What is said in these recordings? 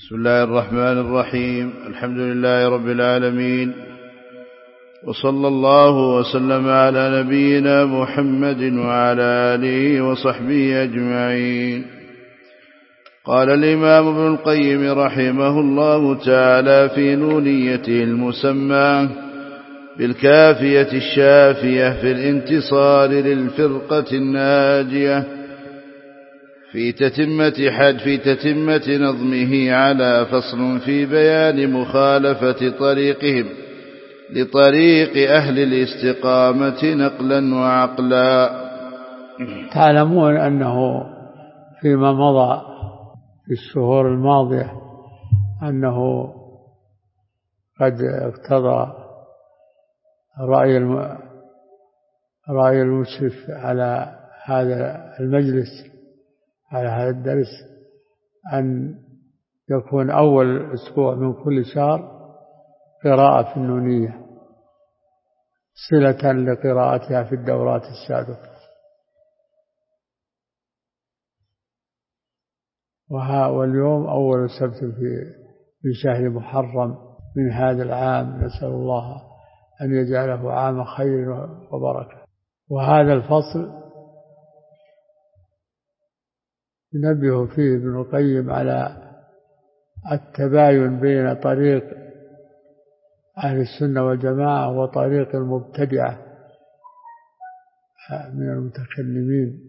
بسم الله الرحمن الرحيم. الحمد لله رب العالمين، وصلى الله وسلم على نبينا محمد وعلى آله وصحبه أجمعين. قال الإمام ابن القيم رحمه الله تعالى في نونيته المسمى بالكافية الشافية في الانتصار للفرقة الناجية في تتمة نظمه على فصل في بيان مخالفة طريقهم لطريق أهل الاستقامة نقلا وعقلا. تعلمون أنه فيما مضى في الشهور الماضية أنه قد اقتضى رأي المشرف على هذا المجلس، على هذا الدرس، أن يكون أول أسبوع من كل شهر قراءة في النونية صلة لقراءتها في الدورات السابقة. واليوم أول سبت في شهر محرم من هذا العام، نسأل الله أن يجعله عام خير وبركة. وهذا الفصل ينبه فيه ابن القيم على التباين بين طريق أهل السنة والجماعة وطريق المبتدعة من المتكلمين،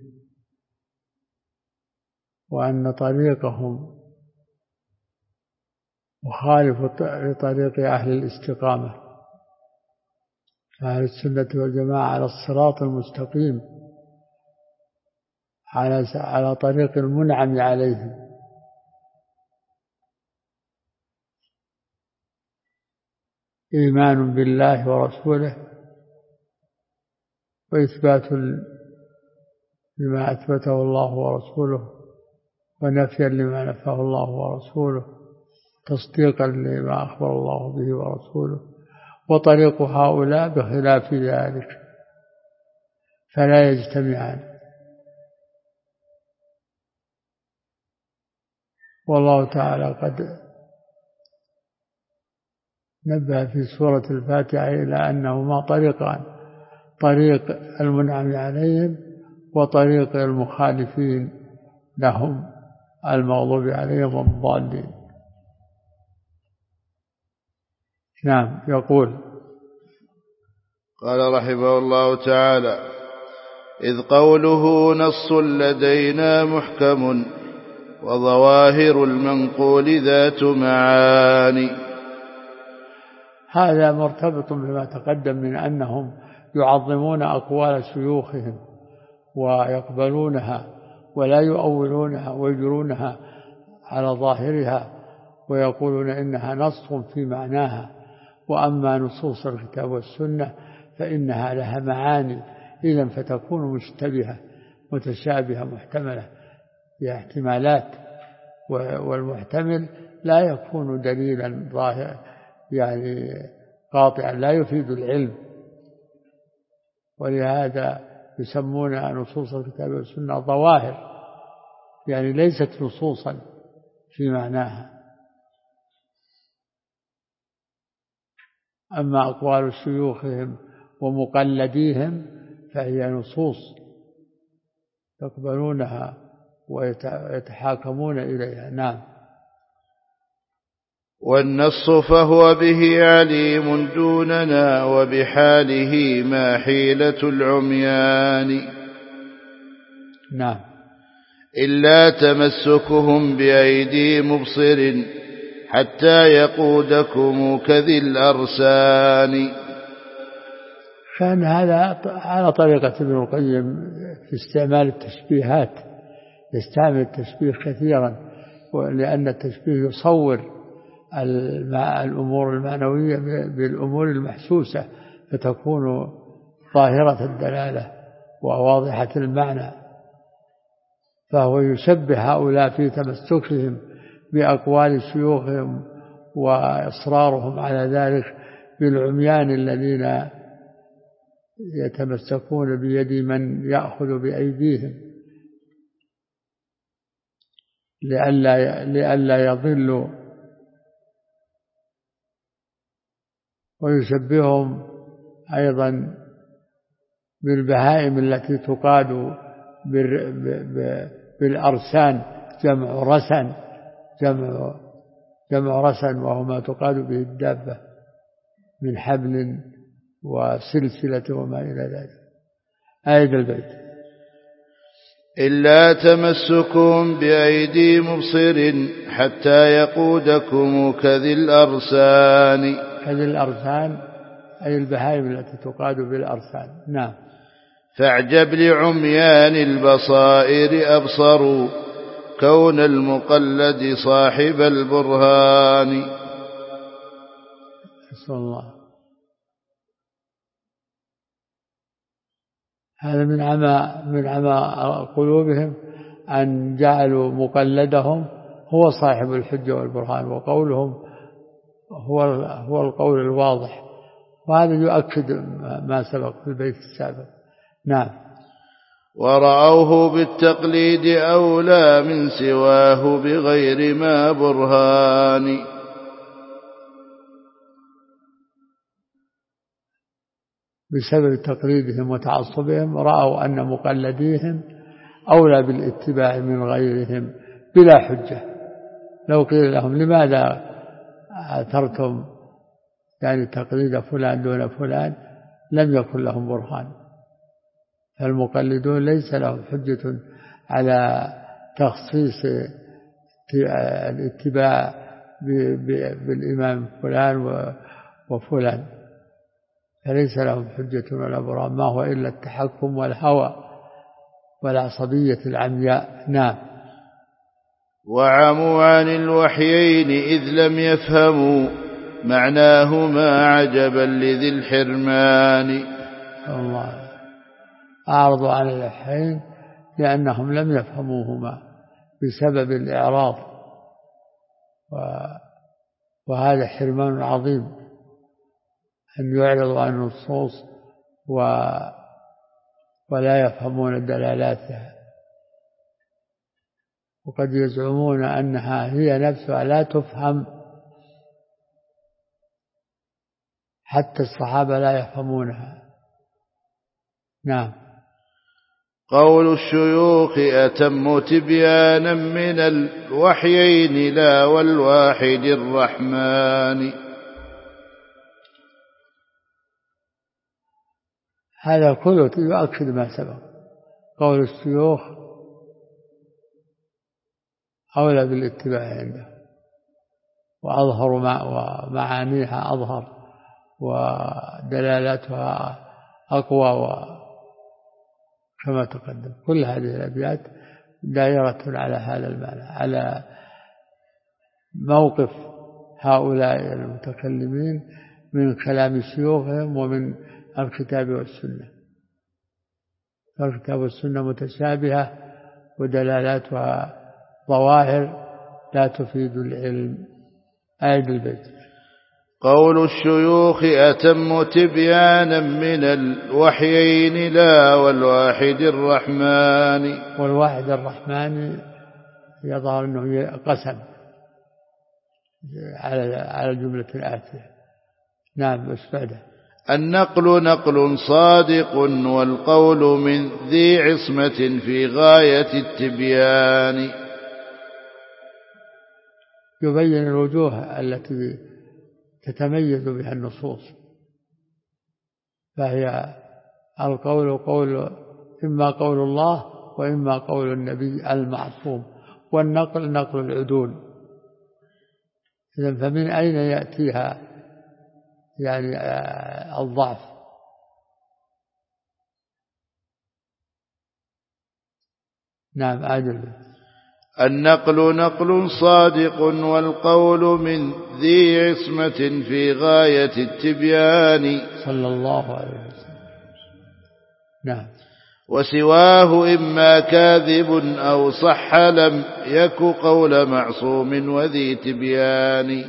وأن طريقهم مخالف لطريق أهل الاستقامة. أهل السنة والجماعة على الصراط المستقيم، على طريق المنعم عليهم، إيمان بالله ورسوله وإثبات لما أثبته الله ورسوله ونفيا لما نفاه الله ورسوله، تصديقا لما أخبر الله به ورسوله. وطريق هؤلاء بخلاف ذلك فلا يجتمعان. والله تعالى قد نبه في سورة الفاتحة إلى أنهما طريقان: طريق المنعم عليهم وطريق المخالفين لهم المغضوب عليهم والضالين. نعم. يقول قال رحمه الله تعالى: إذ قوله نص لدينا محكم وظواهر المنقول ذات معاني. هذا مرتبط بما تقدم من أنهم يعظمون أقوال شيوخهم ويقبلونها ولا يؤولونها ويجرونها على ظاهرها ويقولون إنها نص في معناها. وأما نصوص الكتاب والسنة فإنها لها معاني إذن فتكون مشتبهة متشابهة محتملة باحتمالات، والمحتمل لا يكون دليلا ظاهر يعني قاطعا لا يفيد العلم. ولهذا يسمون نصوص الكتاب والسنة ظواهر، يعني ليست نصوصا في معناها. أما أقوال شيوخهم ومقلديهم فهي نصوص يقبلونها ويتحاكمون إليها. نعم. والنص فهو به عليم دوننا وبحاله ما حيلة العميان. نعم. إلا تمسكهم بأيدي مبصر حتى يقودكم كذي الأرسان. كان هذا على طريقة ابن القيم في استعمال التشبيهات، يستعمل التشبيه كثيرا، لأن التشبيه يصور الأمور المعنوية بالأمور المحسوسة فتكون ظاهرة الدلالة وواضحة المعنى. فهو يشبه هؤلاء في تمسكهم بأقوال شيوخهم وإصرارهم على ذلك بالعميان الذين يتمسكون بيد من يأخذ بأيديهم لئلا يضلوا ويشبههم أيضا بالبهائم التي تقاد بالأرسان، جمع رسن وهو ما تقاد به الدابة من حبل وسلسلة وما إلى ذلك. آية البيت: إلا تمسكم بأيدي مبصر حتى يقودكم كذي الأرسان. كذي الأرسان أي البهائم التي تقاد بالأرسان. نعم. فاعجب لعميان البصائر أبصروا كون المقلد صاحب البرهان. بسم الله. هذا من عمى قلوبهم أن جعلوا مقلدهم هو صاحب الحجة والبرهان، وقولهم هو القول الواضح، وهذا يؤكد ما سبق في البيت السابق. نعم. ورأوه بالتقليد أولى من سواه بغير ما برهان. بسبب تقليدهم وتعصبهم رأوا أن مقلديهم أولى بالاتباع من غيرهم بلا حجة. لو قيل لهم لماذا أثرتم يعني تقليد فلان دون فلان لم يكن لهم برهان. فالمقلدون ليس لهم حجة على تخصيص الاتباع بالإمام فلان وفلان، فليس لهم حجة ولا برهان، ما هو إلا التحكم والهوى والعصبية العمياء. نعم. وعموا عن الوحيين إذ لم يفهموا معناهما عجبا لذي الحرمان. الله. أعرضوا عن الوحيين لأنهم لم يفهموهما بسبب الإعراض، وهذا حرمان عظيم أن يعرضوا عن النصوص ولا يفهمون دلالاتها، وقد يزعمون أنها هي نفسها لا تفهم، حتى الصحابة لا يفهمونها. نعم. قول الشيوخ أتم تبيانا من الوحيين لا والواحد الرحمن. هذا كله يؤكد ما سبق. قول الشيوخ أولى بالاتباع عنده، وأظهر ومعانيها أظهر ودلالاتها أقوى كما تقدم. كل هذه الأبيات دائرة على هذا المعنى، على موقف هؤلاء المتكلمين من كلام شيوخهم ومن الكتاب والسنة. فالكتاب والسنة متشابهة ودلالاتها ظواهر لا تفيد العلم. آية البيت: قول الشيوخ أتم تبيانا من الوحيين لا والواحد الرحمن. والواحد الرحمن يظهر أنه قسم على الجملة الآتية. نعم. بس بعده: النقل نقل صادق والقول من ذي عصمة في غاية التبيان. يبين الوجوه التي تتميز بها النصوص، فهي القول إما قول الله وإما قول النبي المعصوم، والنقل نقل العدول. إذن فمن أين يأتيها يعني الضعف؟ نعم. عادل: النقل نقل صادق والقول من ذي عصمة في غاية التبيان. صلى الله عليه وسلم. نعم. وسواه إما كاذب أو صح لم يك قول معصوم وذي تبيان.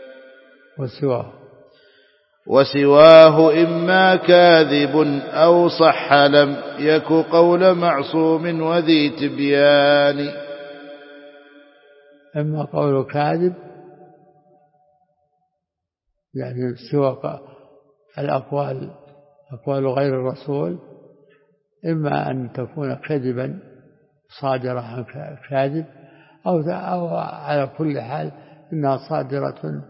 وسواه إما كاذب أو صح لم يك قول معصوم وذي تبيان. إما قول كاذب يعني سوى الأقوال أقوال غير الرسول إما أن تكون كذبا صادرة عن كاذب أو على كل حال إنها صادرة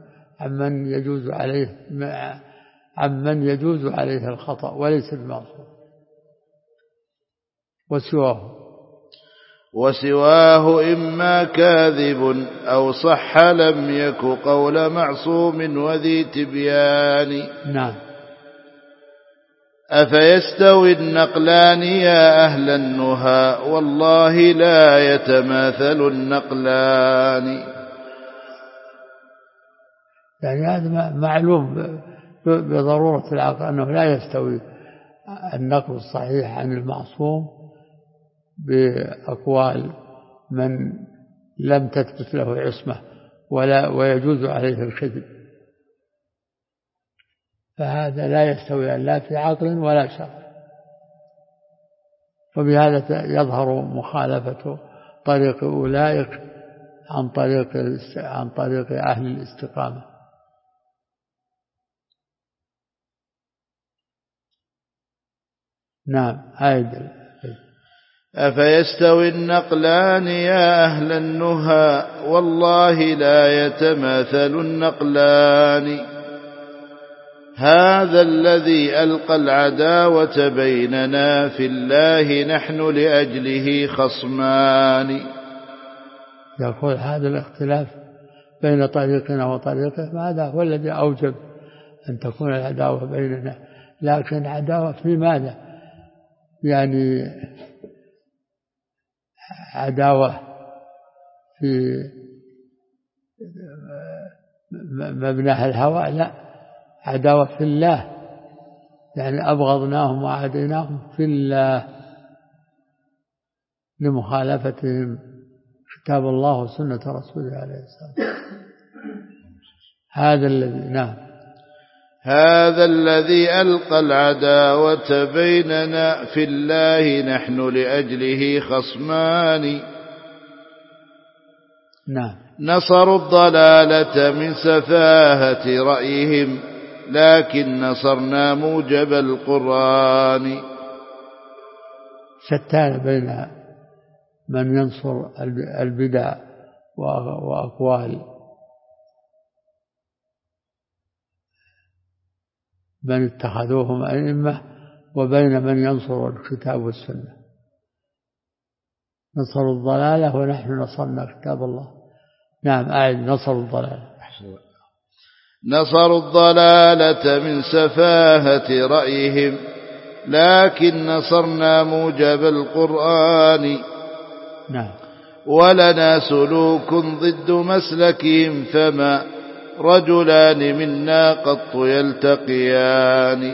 عمن يجوز عليه الخطأ وليس المعصوم. وسواه إما كاذب أو صح لم يك قول معصوم وذي تبيان. نعم. أفيستوي النقلان يا أهل النهى والله لا يتماثل النقلان. يعني هذا معلوم بضرورة العقل أنه لا يستوي النقل الصحيح عن المعصوم بأقوال من لم تثبت له عصمة ويجوز عليه الكذب، فهذا لا يستوي لا في عقل ولا شرع. وبهذا يظهر مخالفة طريق أولئك عن طريق أهل الاستقامة. نعم. أفيستوي النقلان يا أهل النهى والله لا يتماثل النقلان. هذا الذي ألقى العداوة بيننا في الله نحن لأجله خصمان. يقول هذا الاختلاف بين طريقنا وطريقه هذا هو الذي أوجب أن تكون العداوة بيننا، لكن عداوة في ماذا؟ يعني عداوة في مبناها الهوى؟ لا، عداوة في الله، يعني أبغضناهم وعاديناهم في الله لمخالفتهم كتاب الله وسنة رسوله عليه الصلاة والسلام. هذا الذي هذا الذي ألقى العداوة بيننا في الله نحن لأجله خصمان. نعم. نصروا الضلالة من سفاهة رأيهم لكن نصرنا موجب القرآن. شتان بين من ينصر البدع وأقوال من اتخذوهم أئمة وبين من ينصر الكتاب والسنة. نصروا الضلالة ونحن نصرنا كتاب الله. نعم. نصروا الضلالة. نصروا الضلالة من سفاهة رأيهم لكن نصرنا موجب القرآن. نعم. ولنا سلوك ضد مسلكهم فما رجلان منا قط يلتقيان.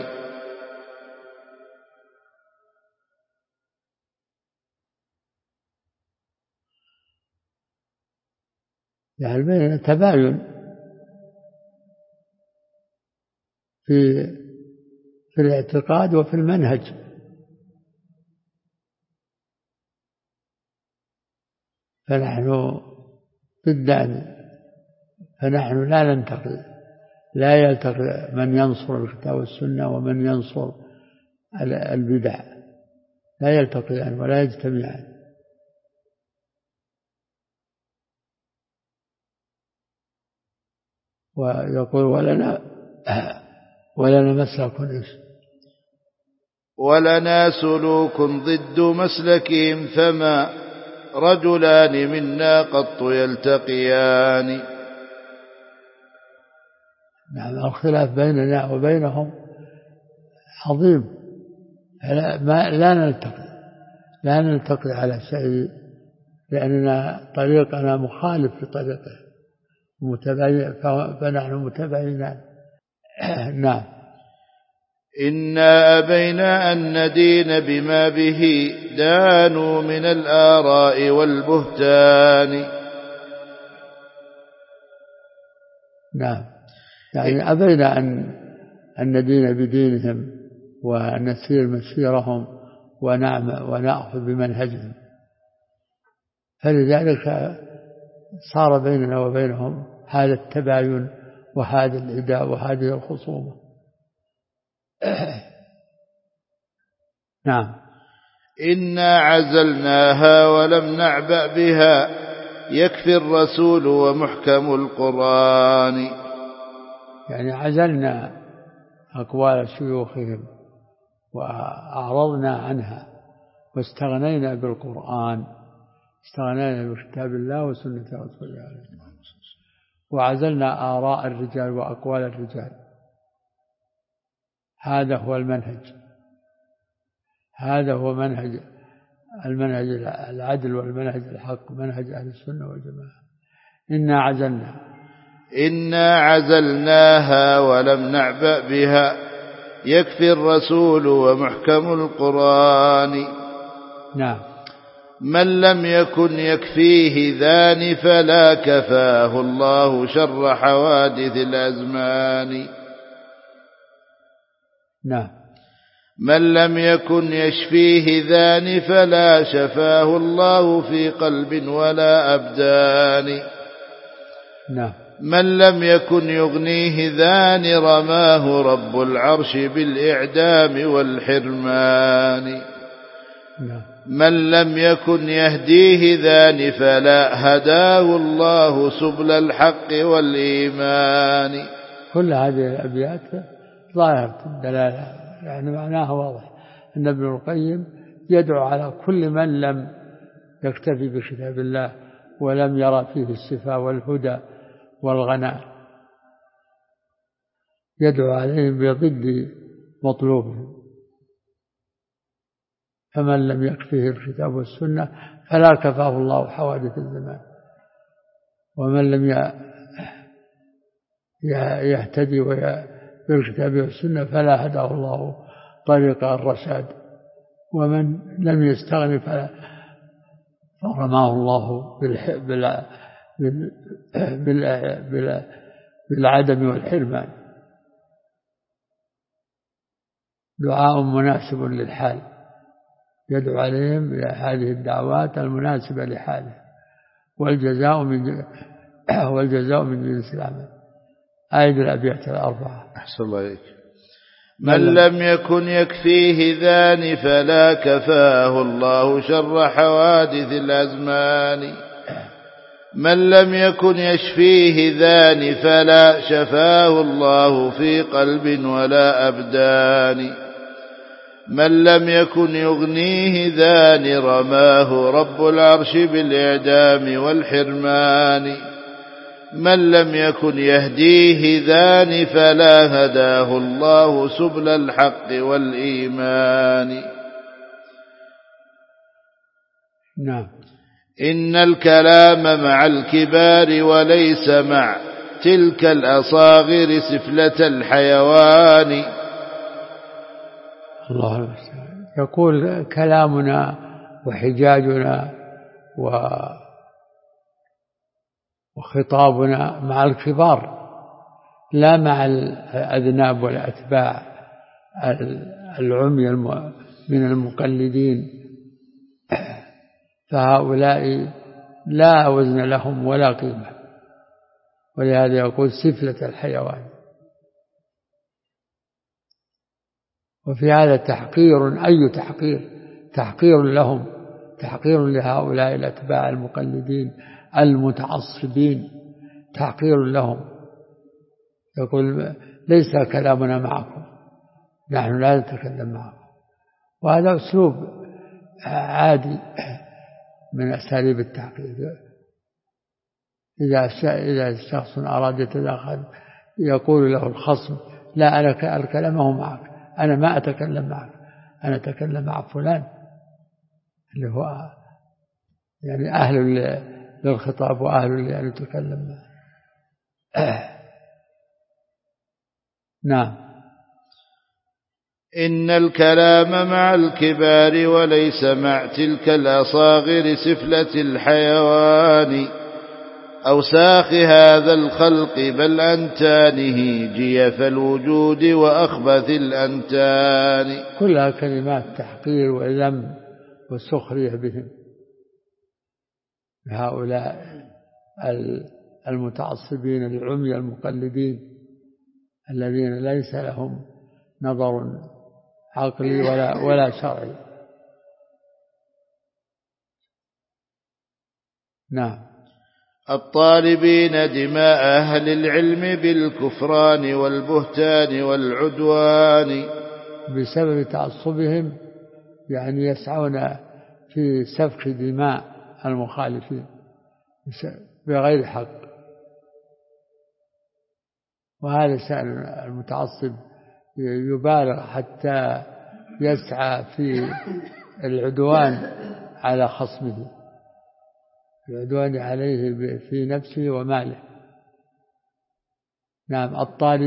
يعني بين تباين في الاعتقاد وفي المنهج. فنحن ضدان، فنحن لا ننتقي، لا يلتقي من ينصر الكتاب والسنة ومن ينصر البدع، لا يلتقيان ولا يجتمعان. ويقول ولنا مسلك ولنا سلوك ضد مسلكهم فما رجلان منا قط يلتقيان. نعم. الخلاف بيننا وبينهم عظيم، لا نلتقي على شيء، لأننا طريقنا مخالف لطريقه فنحن متباينان. نعم. إنا أبينا أن ندين بما به دانوا من الآراء والبهتان. نعم. يعني أبينا أن ندين بدينهم ونسير مسيرهم ونأخذ بمنهجهم، فلذلك صار بيننا وبينهم هذا التباين وهذا العداء وهذه الخصومة. نعم. إنا عزلناها ولم نعبأ بها يكفي الرسول ومحكم القرآن. يعني عزلنا أقوال شيوخهم وأعرضنا عنها واستغنينا بالقرآن، استغنينا بكتاب الله وسنة رسول الله، وعزلنا آراء الرجال وأقوال الرجال. هذا هو المنهج، هذا هو المنهج العدل والمنهج الحق، منهج أهل السنة والجماعة. إنا عزلناها ولم نعبأ بها يكفي الرسول ومحكم القرآن. نعم. من لم يكن يكفيه ذان فلا كفاه الله شر حوادث الأزمان. نعم. من لم يكن يشفيه ذان فلا شفاه الله في قلب ولا أبدان. نعم. من لم يكن يغنيه ذان رماه رب العرش بالإعدام والحرمان. نعم. من لم يكن يهديه ذان فلا هداه الله سبل الحق والإيمان. كل هذه الأبيات ظاهرة الدلالة، يعني معناها واضح أن ابن القيم يدعو على كل من لم يكتفي بكتاب الله ولم يرى فيه الشفاء والهدى والغناء، يدعو عليهم بضد مطلوبهم. فمن لم يكفيه الكتاب والسنة فلا كفاه الله حوادث الزمان، ومن لم يهتدي بالكتاب والسنة فلا هداه الله طريق الرشاد، ومن لم يستغن فرماه الله بالعدم والحرمان. دعاء مناسب للحال، يدعو عليهم بهذه الدعوات المناسبة لحاله، والجزاء من جنس العمل. آية الأبيات الأربعة. أحسن الله إليك. من لم يكن يكفيه ذان فلا كفاه الله شر حوادث الأزمان. من لم يكن يشفيه ذان فلا شفاه الله في قلب ولا أبدان. من لم يكن يغنيه ذان رماه رب العرش بالإعدام والحرمان. من لم يكن يهديه ذان فلا هداه الله سبل الحق والإيمان. نعم. إن الكلام مع الكبار وليس مع تلك الأصاغر سفلة الحيوان. الله المستعان. يقول كلامنا وحجاجنا وخطابنا مع الكبار لا مع الأذناب والأتباع العمي من المقلدين، فهؤلاء لا وزن لهم ولا قيمة، ولهذا يقول سفلة الحيوان. وفي هذا تحقير، أي تحقير لهم، تحقير لهؤلاء الأتباع المقلدين المتعصبين، تحقير لهم. يقول ليس كلامنا معكم، نحن لا نتكلم معكم. وهذا أسلوب عادي من أساليب التحقير. إذا شخص أراد يتدخل يقول له الخصم لا أنا الكلام معك، أنا ما أتكلم معك، أنا أتكلم مع فلان، اللي هو يعني أهل للخطاب وأهل لأن يتكلم معه. نعم. إن الكلام مع الكبار وليس مع تلك الأصاغر سفلة الحيوان. أوساخ هذا الخلق بل أنتانه جيف الوجود وأخبث الأنتان. كلها كلمات تحقير وذم وسخرية بهم، هؤلاء المتعصبين العمي المقلدين الذين ليس لهم نظر عقلي ولا شرعي. نعم. الطالبين دماء أهل العلم بالكفران والبهتان والعدوان بسبب تعصبهم، يعني يسعون في سفك دماء المخالفين بغير حق، وهذا شأن المتعصب، يبالغ حتى يسعى في العدوان على خصمه، العدوان عليه في نفسه وماله. نعم.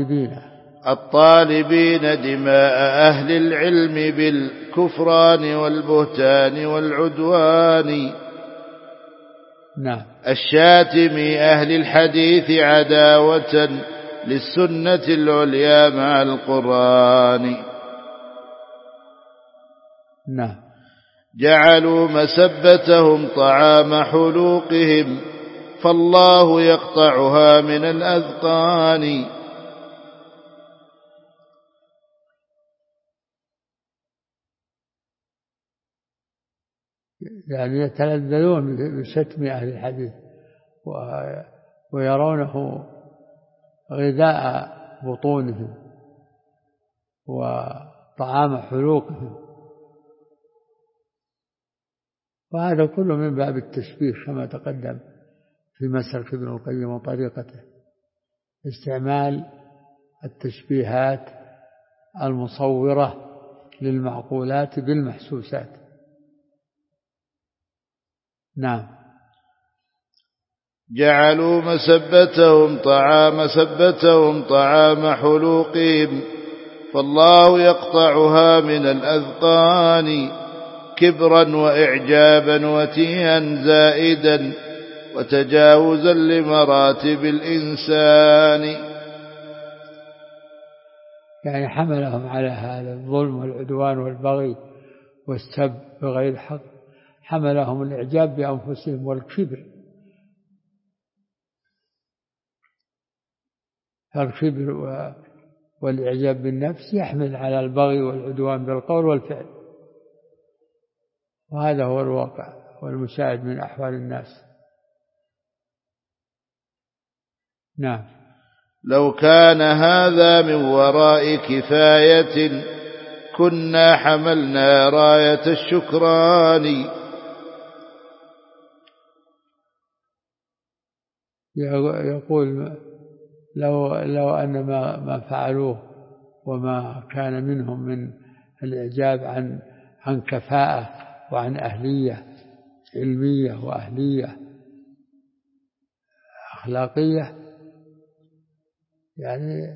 الطالبين دماء أهل العلم بالكفران والبهتان والعدوان. نعم. الشاتم أهل الحديث عداوة للسنة العليا مع القرآن. نعم. جعلوا مسبتهم طعام حلوقهم فالله يقطعها من الأذقان. يعني يتلذذون بشتم أهل الحديث ويرونه غذاء بطونهم وطعام حلوقهم، وهذا كله من باب التشبيه كما تقدم في مسلك ابن القيم وطريقته، استعمال التشبيهات المصورة للمعقولات بالمحسوسات. نعم. جعلوا مسبتهم طعام حلوقهم فالله يقطعها من الأذقان كبرا وإعجابا وتيها زائدا وتجاوزا لمراتب الإنسان. يعني حملهم على هذا الظلم والعدوان والبغي والسب بغير حق، حملهم الإعجاب بأنفسهم والكبر، الكبر والإعجاب بالنفس يحمل على البغي والعدوان بالقول والفعل، وهذا هو الواقع والمشاهد من أحوال الناس. نعم. لو كان هذا من وراء كفاية كنا حملنا راية الشكران. يقول لو أن ما فعلوه وما كان منهم من الإعجاب عن كفاءة وعن أهلية علمية وأهلية أخلاقية، يعني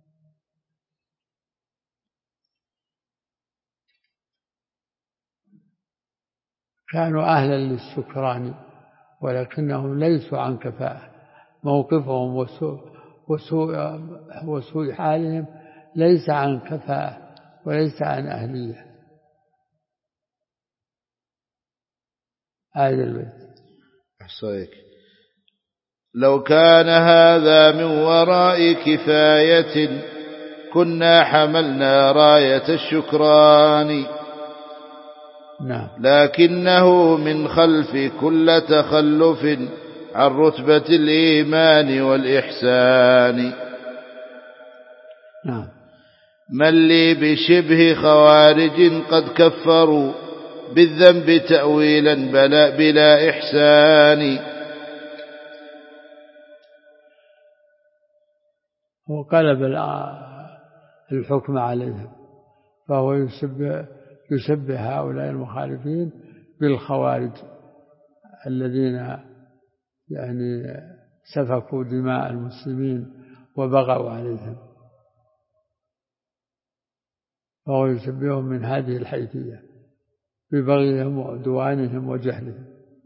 كانوا أهلا للشكران، ولكنهم ليسوا عن كفاءة، موقفهم وسوء حالهم ليس عن كفاءة وليس عن أهلية. هذا البيت. أحصيك. لو كان هذا من وراء كفاية كنا حملنا راية الشكران. نعم. لكنه من خلف كل تخلف عن رتبة الإيمان والإحسان. نعم. من لي بشبه خوارج قد كفروا بالذنب تأويلا بلا إحسان. وقلب الحكم عليهم، فهو يشبه هؤلاء المخالفين بالخوارج الذين يعني سفكوا دماء المسلمين وبغوا عليهم، فهو يشبههم من هذه الحيثية ببغيهم وعدوانهم وجهلهم.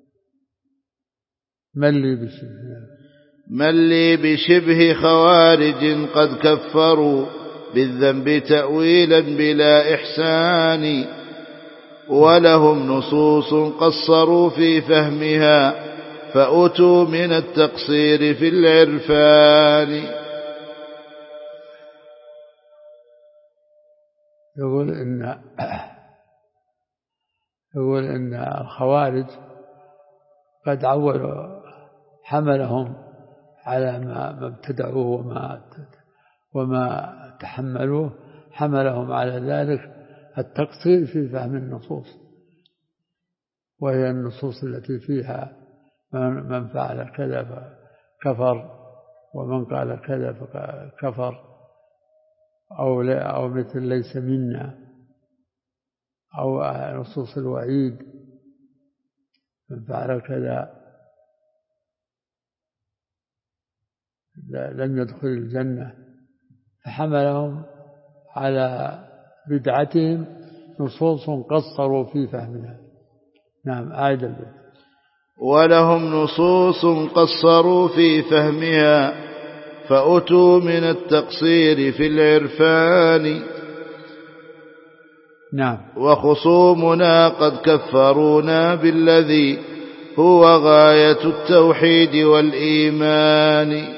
من لي بشبه خوارج قد كفروا بالذنب تأويلا بلا إحسان. ولهم نصوص قصروا في فهمها فأتوا من التقصير في العرفان. يقول إن الخوارج قد حملهم على ما ابتدعوه وما تحملوه، حملهم على ذلك التقصير في فهم النصوص، وهي النصوص التي فيها من فعل كذا كفر، ومن قال كذا كفر، أو مثل ليس منا، أو نصوص الوعيد من فعل كذا لم يدخل الجنة، فحملهم على بدعتهم نصوص قصروا في فهمها. نعم، عاد البيت. ولهم نصوص قصروا في فهمها فأتوا من التقصير في العرفان. نعم. وخصومنا قد كفرونا بالذي هو غاية التوحيد والإيمان.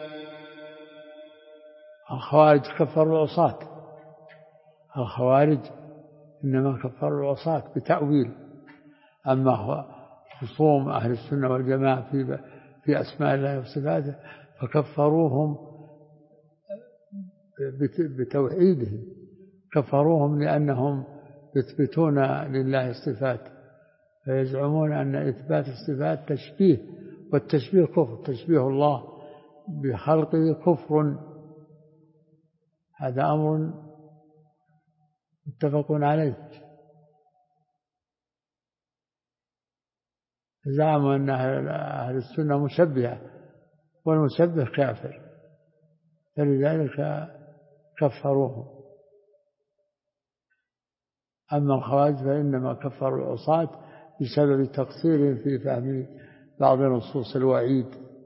الخوارج كفروا العصاة، الخوارج إنما كفروا العصاة بتأويل. أما هو خصوم أهل السنة والجماعة في أسماء الله وصفاته فكفروهم بتوحيدهم، كفروهم لأنهم يثبتون لله الصفات، فيزعمون أن إثبات الصفات تشبيه، والتشبيه كفر، تشبيه الله بخلقه كفر، هذا أمر متفق عليه. زعموا أن أهل السنة مشبهة، والمشبه كافر، فلذلك كفروهم. أما الخوارج فإنما كفروا العصاة بسبب تقصير في فهم بعض نصوص الوعيد.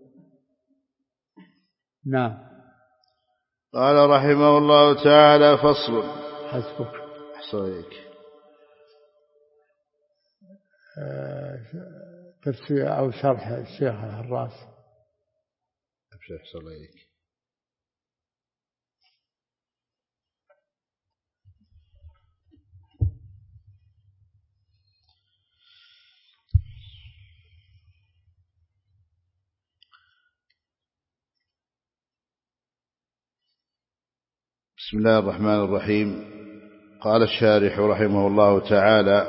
نعم. قال رحمه الله تعالى: فصل. حسبك. أحصائك. تفسير أو شرح الشيخ الراس. أبشر حصليك. بسم الله الرحمن الرحيم. قال الشارح رحمه الله تعالى: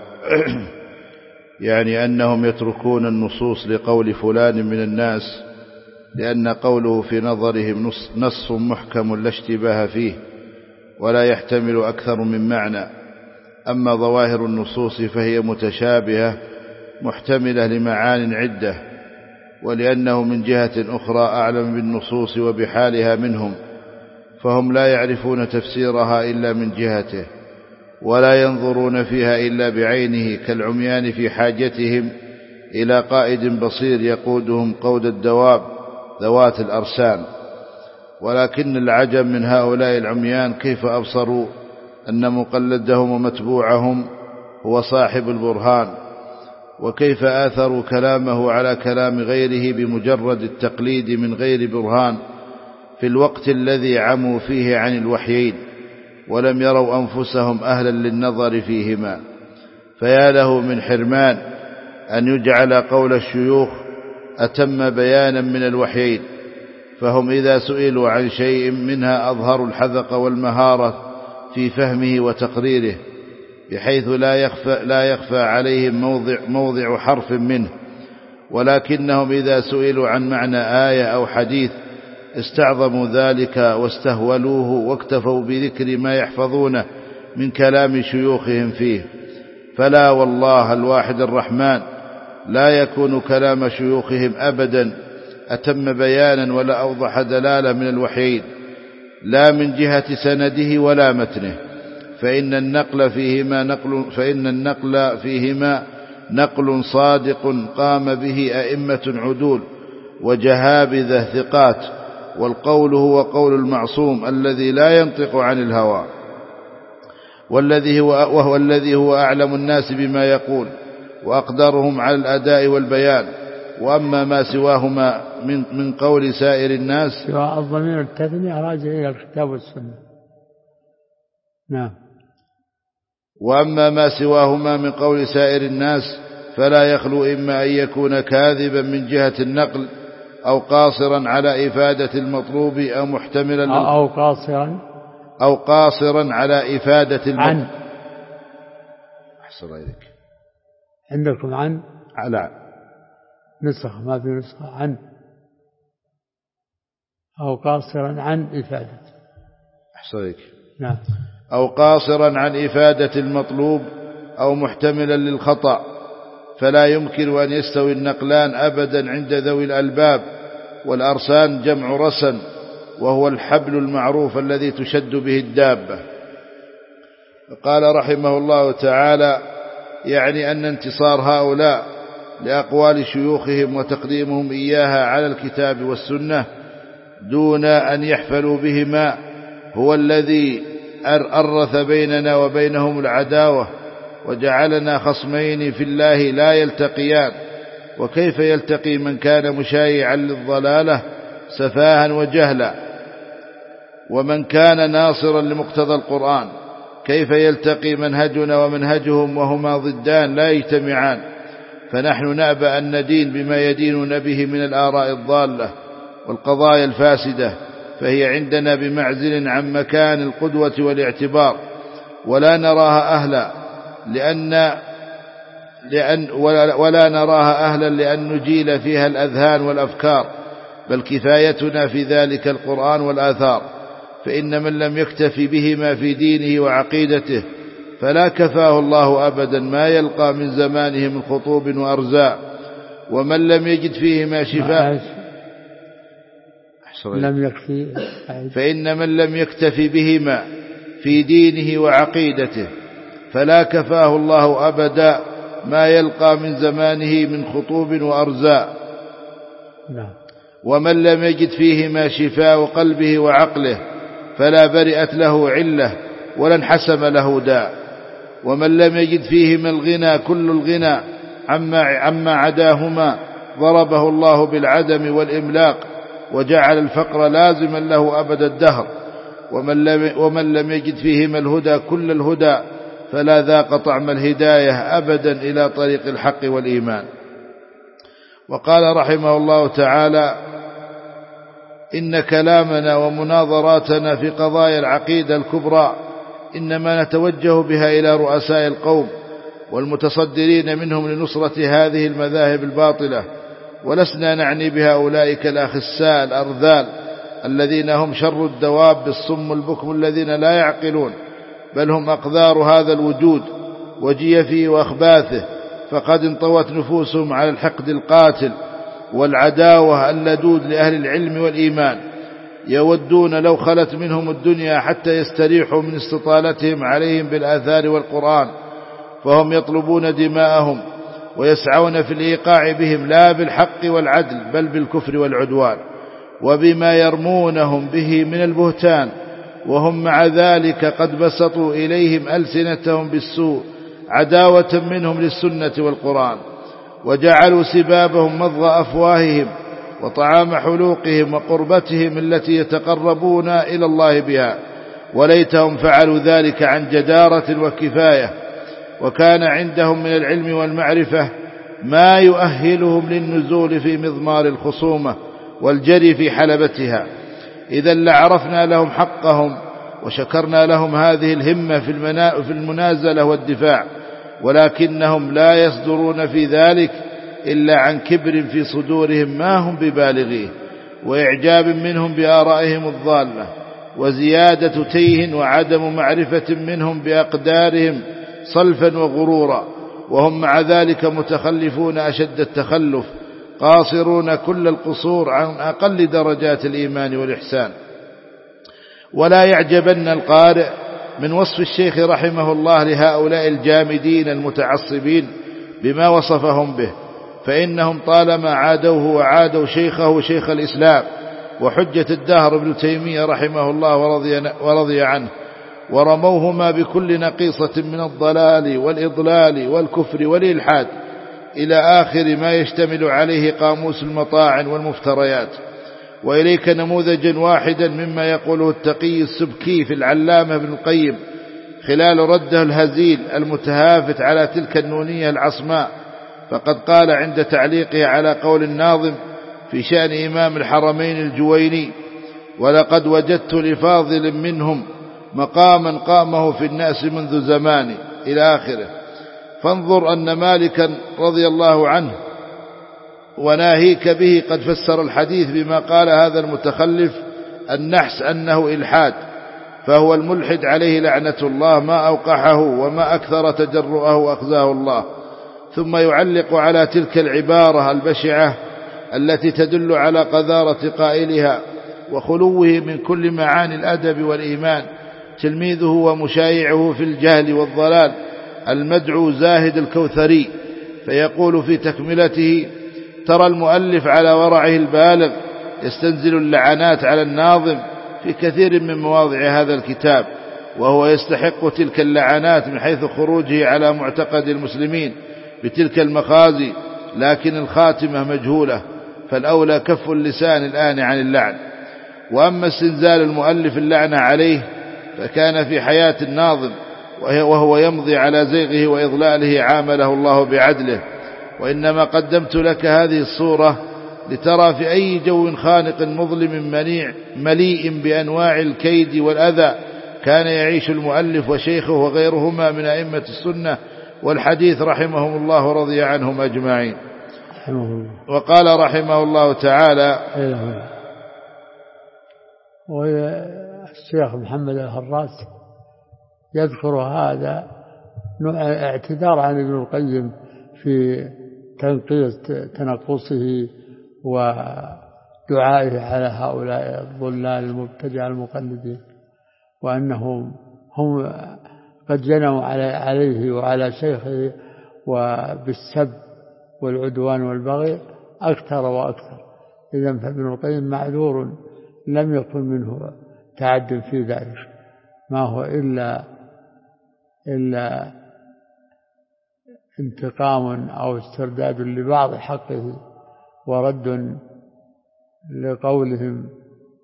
يعني أنهم يتركون النصوص لقول فلان من الناس، لأن قوله في نظرهم نص محكم لا اشتباه فيه ولا يحتمل أكثر من معنى. أما ظواهر النصوص فهي متشابهة محتملة لمعان عدة، ولأنه من جهة أخرى أعلم بالنصوص وبحالها منهم، فهم لا يعرفون تفسيرها إلا من جهته، ولا ينظرون فيها إلا بعينه، كالعميان في حاجتهم إلى قائد بصير يقودهم قود الدواب ذوات الأرسان. ولكن العجب من هؤلاء العميان كيف أبصروا أن مقلدهم ومتبوعهم هو صاحب البرهان، وكيف آثروا كلامه على كلام غيره بمجرد التقليد من غير برهان في الوقت الذي عموا فيه عن الوحيين، ولم يروا أنفسهم أهلا للنظر فيهما. فيا له من حرمان أن يجعل قول الشيوخ أتم بيانا من الوحيين، فهم إذا سئلوا عن شيء منها أظهروا الحذق والمهارة في فهمه وتقريره، بحيث لا يخفى عليهم موضع حرف منه. ولكنهم إذا سئلوا عن معنى آية أو حديث استعظموا ذلك واستهولوه، واكتفوا بذكر ما يحفظونه من كلام شيوخهم فيه. فلا والله الواحد الرحمن لا يكون كلام شيوخهم أبدا أتم بيانا ولا أوضح دلالة من الوحيين، لا من جهة سنده ولا متنه، فإن النقل فيهما نقل صادق قام به أئمة عدول وجهابذة ثقات، والقول هو قول المعصوم الذي لا ينطق عن الهوى، وهو الذي هو أعلم الناس بما يقول وأقدرهم على الأداء والبيان. وأما ما سواهما من قول سائر الناس، سواء الضمير التثنية راجع إلى الكتاب والسنة. نعم. وأما ما سواهما من قول سائر الناس فلا يخلو إما أن يكون كاذبا من جهة النقل أو قاصرا على إفادة المطلوب أو محتملا أو قاصرا على إفادة المطلوب. عن أحسن إليك عندكم عن على نسخة، ما في نسخة عن، أو قاصرا عن إفادة. أحسن إليك. نعم. أو قاصرا عن إفادة المطلوب أو محتملا للخطأ، فلا يمكن أن يستوي النقلان أبدا عند ذوي الألباب. والأرسان جمع رسن، وهو الحبل المعروف الذي تشد به الدابة. قال رحمه الله تعالى: يعني أن انتصار هؤلاء لأقوال شيوخهم وتقديمهم إياها على الكتاب والسنة دون أن يحفلوا بهما هو الذي أرث بيننا وبينهم العداوة وجعلنا خصمين في الله لا يلتقيان. وكيف يلتقي من كان مشايعا للضلالة سفاها وجهلا، ومن كان ناصرا لمقتضى القرآن؟ كيف يلتقي منهجنا ومنهجهم وهما ضدان لا يجتمعان؟ فنحن نأبى أن ندين بما يدينون به من الآراء الضالة والقضايا الفاسدة، فهي عندنا بمعزل عن مكان القدوة والاعتبار، ولا نراها أهلا لأن نجيل فيها الأذهان والأفكار، بل كفايتنا في ذلك القرآن والآثار. فإن من لم يكتفي بهما في دينه وعقيدته فلا كفاه الله أبدا ما يلقى من زمانه من خطوب وأرزاء. ومن لم يجد فيهما شفاء فإن من لم يكتفي بهما في دينه وعقيدته فلا كفاه الله أبدا ما يلقى من زمانه من خطوب وأرزاء. ومن لم يجد فيهما شفاء قلبه وعقله فلا برئت له علة ولا انحسم له داء. ومن لم يجد فيهما الغنى كل الغنى عما عداهما ضربه الله بالعدم والإملاق وجعل الفقر لازما له أبد الدهر. ومن لم يجد فيهما الهدى كل الهدى فلا ذاق طعم الهداية أبدا إلى طريق الحق والإيمان. وقال رحمه الله تعالى: إن كلامنا ومناظراتنا في قضايا العقيدة الكبرى إنما نتوجه بها إلى رؤساء القوم والمتصدرين منهم لنصرة هذه المذاهب الباطلة، ولسنا نعني بها أولئك الأخساء الأرذال الذين هم شر الدواب الصم البكم الذين لا يعقلون، بل هم أقذار هذا الوجود وجيفه وأخباثه، فقد انطوت نفوسهم على الحقد القاتل والعداوة اللدود لأهل العلم والإيمان، يودون لو خلت منهم الدنيا حتى يستريحوا من استطالتهم عليهم بالآثار والقرآن، فهم يطلبون دماءهم ويسعون في الإيقاع بهم لا بالحق والعدل بل بالكفر والعدوان وبما يرمونهم به من البهتان، وهم مع ذلك قد بسطوا إليهم ألسنتهم بالسوء عداوة منهم للسنة والقرآن، وجعلوا سبابهم مضغ أفواههم وطعام حلوقهم وقربتهم التي يتقربون إلى الله بها، وليتهم فعلوا ذلك عن جدارة وكفاية. وكان عندهم من العلم والمعرفة ما يؤهلهم للنزول في مضمار الخصومة والجري في حلبتها، إذا لعرفنا لهم حقهم وشكرنا لهم هذه الهمة في المنازلة والدفاع، ولكنهم لا يصدرون في ذلك إلا عن كبر في صدورهم ما هم ببالغيه، وإعجاب منهم بآرائهم الضالة، وزيادة تيه وعدم معرفة منهم بأقدارهم صلفا وغرورا، وهم مع ذلك متخلفون أشد التخلف، قاصرون كل القصور عن أقل درجات الإيمان والإحسان. ولا يعجبن القارئ من وصف الشيخ رحمه الله لهؤلاء الجامدين المتعصبين بما وصفهم به، فإنهم طالما عادوه وعادوا شيخه شيخ الإسلام وحجة الدهر ابن تيمية رحمه الله ورضي عنه، ورموهما بكل نقيصة من الضلال والإضلال والكفر والإلحاد إلى آخر ما يشتمل عليه قاموس المطاعن والمفتريات. وإليك نموذجا واحدا مما يقوله التقي السبكي في العلامة ابن القيم خلال رده الهزيل المتهافت على تلك النونية العصماء، فقد قال عند تعليقه على قول الناظم في شأن إمام الحرمين الجويني: ولقد وجدت لفاضل منهم مقاما قامه في الناس منذ زمان، إلى آخره. فانظر أن مالكا رضي الله عنه وناهيك به قد فسر الحديث بما قال هذا المتخلف النحس أنه إلحاد، فهو الملحد عليه لعنة الله ما أوقحه وما أكثر تجرؤه وأخزاه الله. ثم يعلق على تلك العبارة البشعة التي تدل على قذارة قائلها وخلوه من كل معاني الأدب والإيمان، تلميذه ومشايعه في الجهل والضلال المدعو زاهد الكوثري، فيقول في تكملته: ترى المؤلف على ورعه البالغ يستنزل اللعنات على الناظم في كثير من مواضع هذا الكتاب، وهو يستحق تلك اللعنات من حيث خروجه على معتقد المسلمين بتلك المخازي، لكن الخاتمة مجهولة، فالأولى كف اللسان الآن عن اللعن. وأما استنزال المؤلف اللعنة عليه فكان في حياة الناظم وهو يمضي على زيغه وإضلاله عامله الله بعدله، وإنما قدمت لك هذه الصورة لترى في أي جو خانق مظلم مليء بأنواع الكيد والأذى كان يعيش المؤلف وشيخه وغيرهما من أئمة السنة والحديث رحمهم الله ورضي عنهم أجمعين. وقال رحمه الله تعالى: والشيخ محمد الهراس يذكر هذا اعتذار عن ابن القيم في تنقيص تنقصه ودعائه على هؤلاء الضلال المبتدع المقلدين، وأنهم هم قد جنوا عليه وعلى شيخه وبالسب والعدوان والبغي أكثر وأكثر. إذن فابن القيم معذور، لم يكن منه تعد في ذلك، ما هو إلا انتقام أو استرداد لبعض حقه ورد لقولهم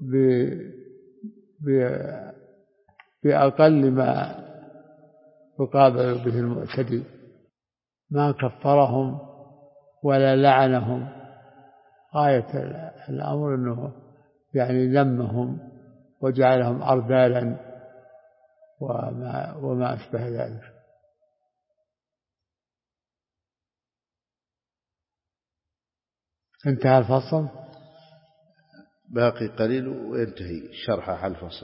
بأقل ما يقابل به المعتدي. ما كفرهم ولا لعنهم، غاية الأمر أنه يعني ذمهم وجعلهم أرذالا وما أشبه ذلك. انتهى الفصل، باقي قليل وينتهي شرح الفصل.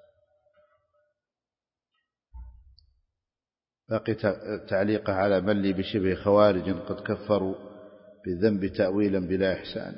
باقي تعليقه على من لي بشبه خوارج قد كفروا بالذنب تأويلا بلا إحسان.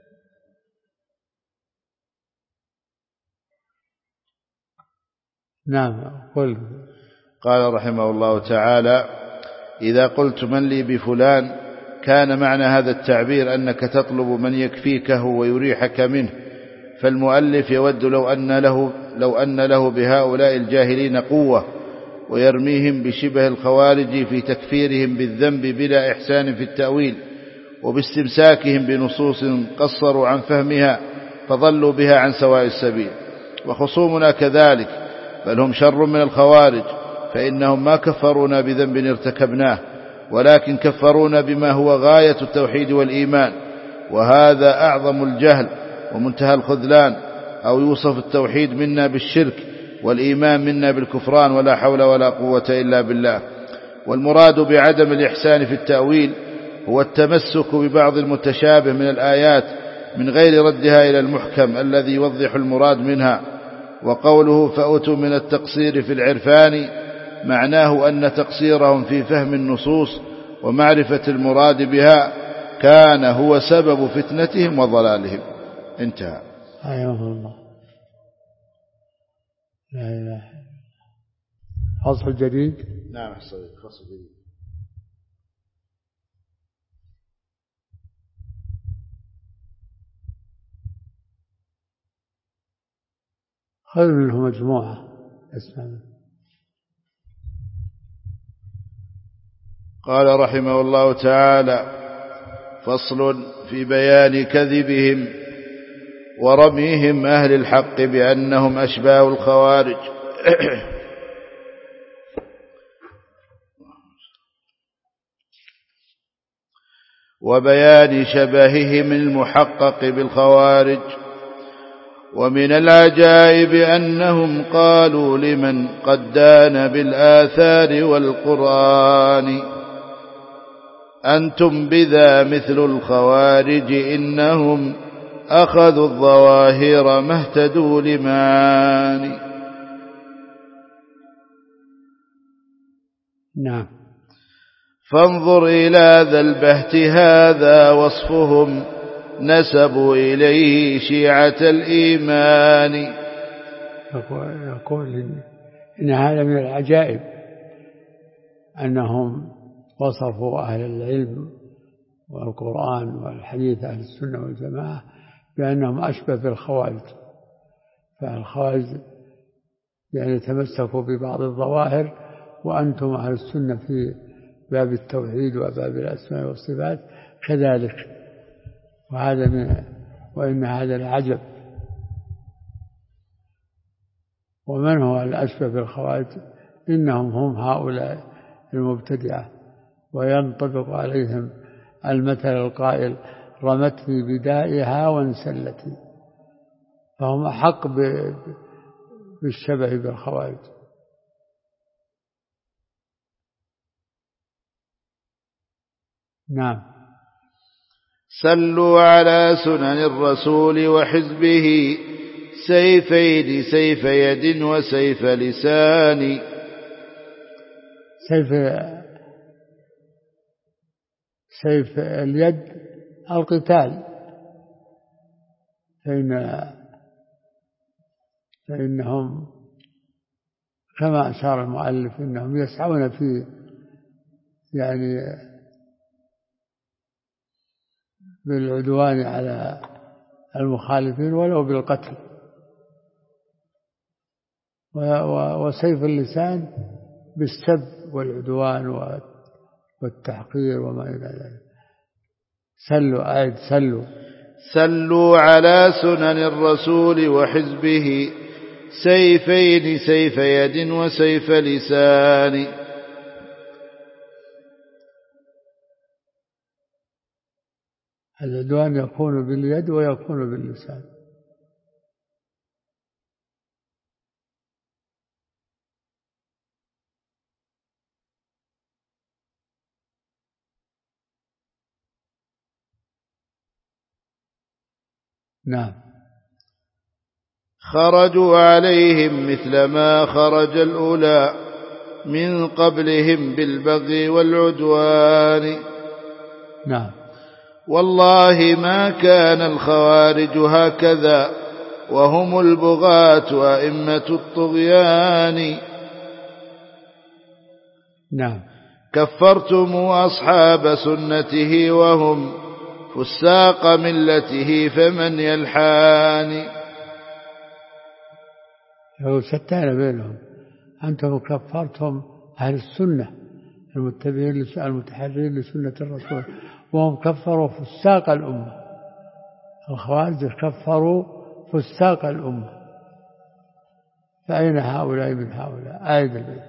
نعم. قال رحمه الله تعالى: إذا قلت من لي بفلان كان معنى هذا التعبير أنك تطلب من يكفيكه ويريحك منه، فالمؤلف يود لو أن له بهؤلاء الجاهلين قوة، ويرميهم بشبه الخوارج في تكفيرهم بالذنب بلا إحسان في التأويل، وباستمساكهم بنصوص قصروا عن فهمها فضلوا بها عن سواء السبيل. وخصومنا كذلك، بل هم شر من الخوارج، فإنهم ما كفرونا بذنب ارتكبناه، ولكن كفرونا بما هو غاية التوحيد والإيمان، وهذا أعظم الجهل ومنتهى الخذلان، أو يوصف التوحيد منا بالشرك والإيمان منا بالكفران، ولا حول ولا قوة إلا بالله. والمراد بعدم الإحسان في التأويل هو التمسك ببعض المتشابه من الآيات من غير ردها إلى المحكم الذي يوضح المراد منها. وقوله فأتوا من التقصير في العرفان معناه أن تقصيرهم في فهم النصوص ومعرفة المراد بها كان هو سبب فتنتهم وضلالهم. انتهى. أيها الله. لا إله. فصل جديد. نعم فصل جديد. خذ منه مجموعة اسمع. قال رحمه الله تعالى: فصل في بيان كذبهم ورميهم أهل الحق بأنهم أشباه الخوارج. وبيان شبههم المحقق بالخوارج. ومن العجائب أنهم قالوا لمن قد دان بالآثار والقرآن: أنتم بذا مثل الخوارج، إنهم أخذوا الظواهر ما اهتدوا لمعاني. نعم. فانظر إلى ذا البهت، هذا وصفهم، نسبوا إليه شيعة الإيمان. يقول إن هذا من العجائب أنهم وصفوا أهل العلم والقرآن والحديث أهل السنة والجماعة بأنهم أشبه بالخوارج. فالخوارج يعني تمسكوا ببعض الظواهر، وأنتم أهل السنة في باب التوحيد وباب الأسماء والصفات كذلك. وإن هذا العجب. ومن هو الأشبه بالخوارج؟ إنهم هم هؤلاء المبتدعة، وينطبق عليهم المثل القائل: رمتني بدائها وانسلتني. فهم أحق بالشبه بالخوارج. نعم. سلوا على سنن الرسول وحزبه، سيفين، سيف يد وسيف لسان. سيف اليد القتال، فإنهم كما أشار المؤلف إنهم يسعون في بالعدوان على المخالفين ولو بالقتل. وسيف اللسان بالسب والعدوان والتحقير وما إلى ذلك. سلوا على سنن الرسول وحزبه، سيفين، سيف يد وسيف لسان. العدوان يكون باليد ويكون باللسان. نعم. خرجوا عليهم مثل ما خرج الأولى من قبلهم بالبغي والعدوان. نعم. والله ما كان الخوارج هكذا، وهم البغاة أئمة الطغيان. نعم. كفرتم أصحاب سنته وهم فساق ملته، فمن يلحان. لو شتان بينهم، أنتم كفرتم أهل السنة المتبعين المتحرين لسنة الرسول، وهم كفروا فساق الأمة. الخوارج كفروا فساق الأمة، فأين هؤلاء من هؤلاء؟ آية البيت.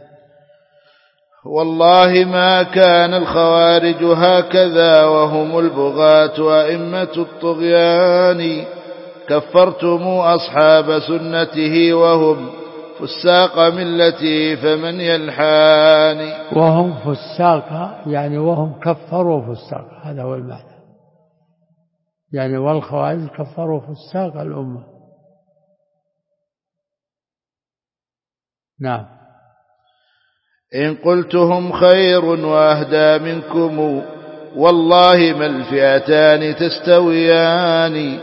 والله ما كان الخوارج هكذا، وهم البغاة أئمة الطغيان. كفرتم أصحاب سنته وهم فساق ملته، فمن يلحان. وهم فساق يعني وهم كفروا فساق، هذا هو المعنى. يعني والخوارج كفروا فساق الأمة. نعم. إن قلتهم خير وأهدى منكم، والله ما الفئتان تستويان.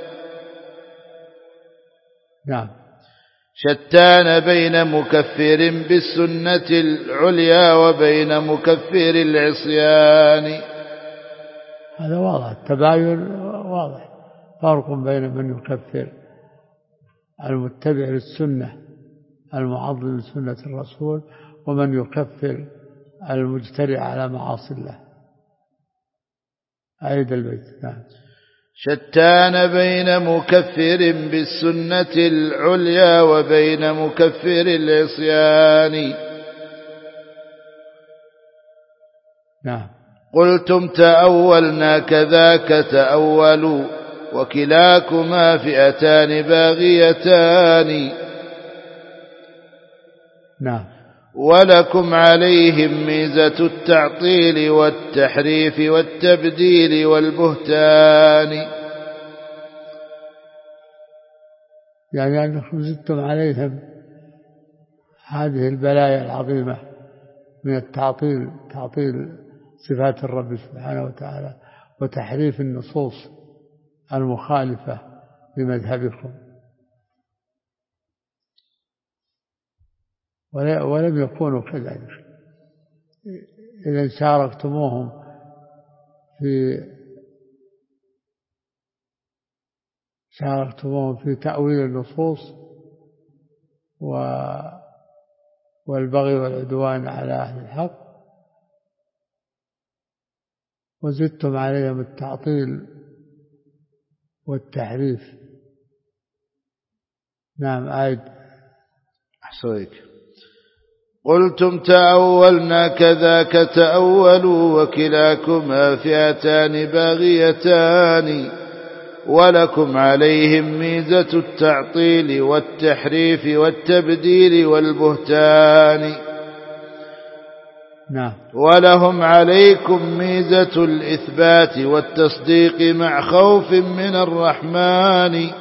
نعم. شتان بين مكفر بالسنة العليا وبين مكفر العصيان. هذا واضح، التباين واضح. فرق بين من يكفر المتبع للسنة المعظم لسنة الرسول، ومن يكفر المجترئ على معاصي الله. أيد البيت. نعم. شتان بين مكفر بالسنة العليا وبين مكفر العصيان. نعم. قلتم تأولنا كذاك تأولوا وكلاكما فئتان باغيتان. نعم. ولكم عليهم ميزة التعطيل والتحريف والتبديل والبهتان. يعني أنكم زدتم عليهم هذه البلايا العظيمة من التعطيل، تعطيل صفات الرب سبحانه وتعالى، وتحريف النصوص المخالفة لمذهبكم. ولم يكونوا كذلك. إذا شاركتموهم في تأويل النصوص والبغي والعدوان على أهل الحق، وزدتم عليهم التعطيل والتحريف. نعم. عيد. أحسنك. قلتم تأولنا كذاك تأولوا وكلاكما فئتان باغيتان. ولكم عليهم ميزة التعطيل والتحريف والتبديل والبهتان. نعم. ولهم عليكم ميزة الإثبات والتصديق مع خوف من الرحمن.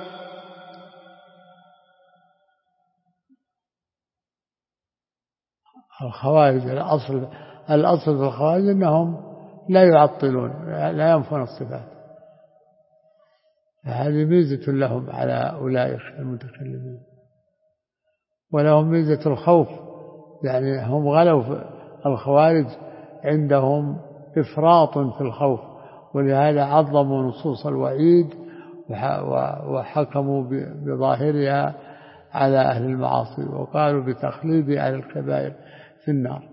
الخوارج الأصل في الخوارج أنهم لا يعطلون، لا ينفون الصفات، فهذه ميزة لهم على أولئك المتكلمين. ولهم ميزة الخوف، يعني هم غلوا الخوارج عندهم إفراط في الخوف، ولهذا عظموا نصوص الوعيد وحكموا بظاهرها على أهل المعاصي، وقالوا بتخليد أهل الكبائر في النار.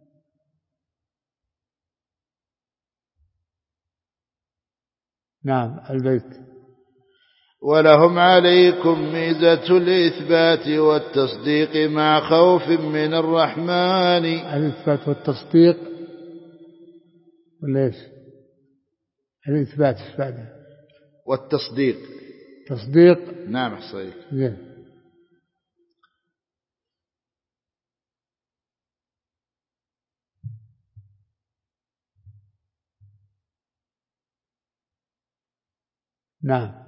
نعم. البيت. ولهم عليكم ميزة الإثبات والتصديق مع خوف من الرحمن. الإثبات والتصديق وليش؟ الإثبات والتصديق. تصديق. نعم. صحيح. نعم.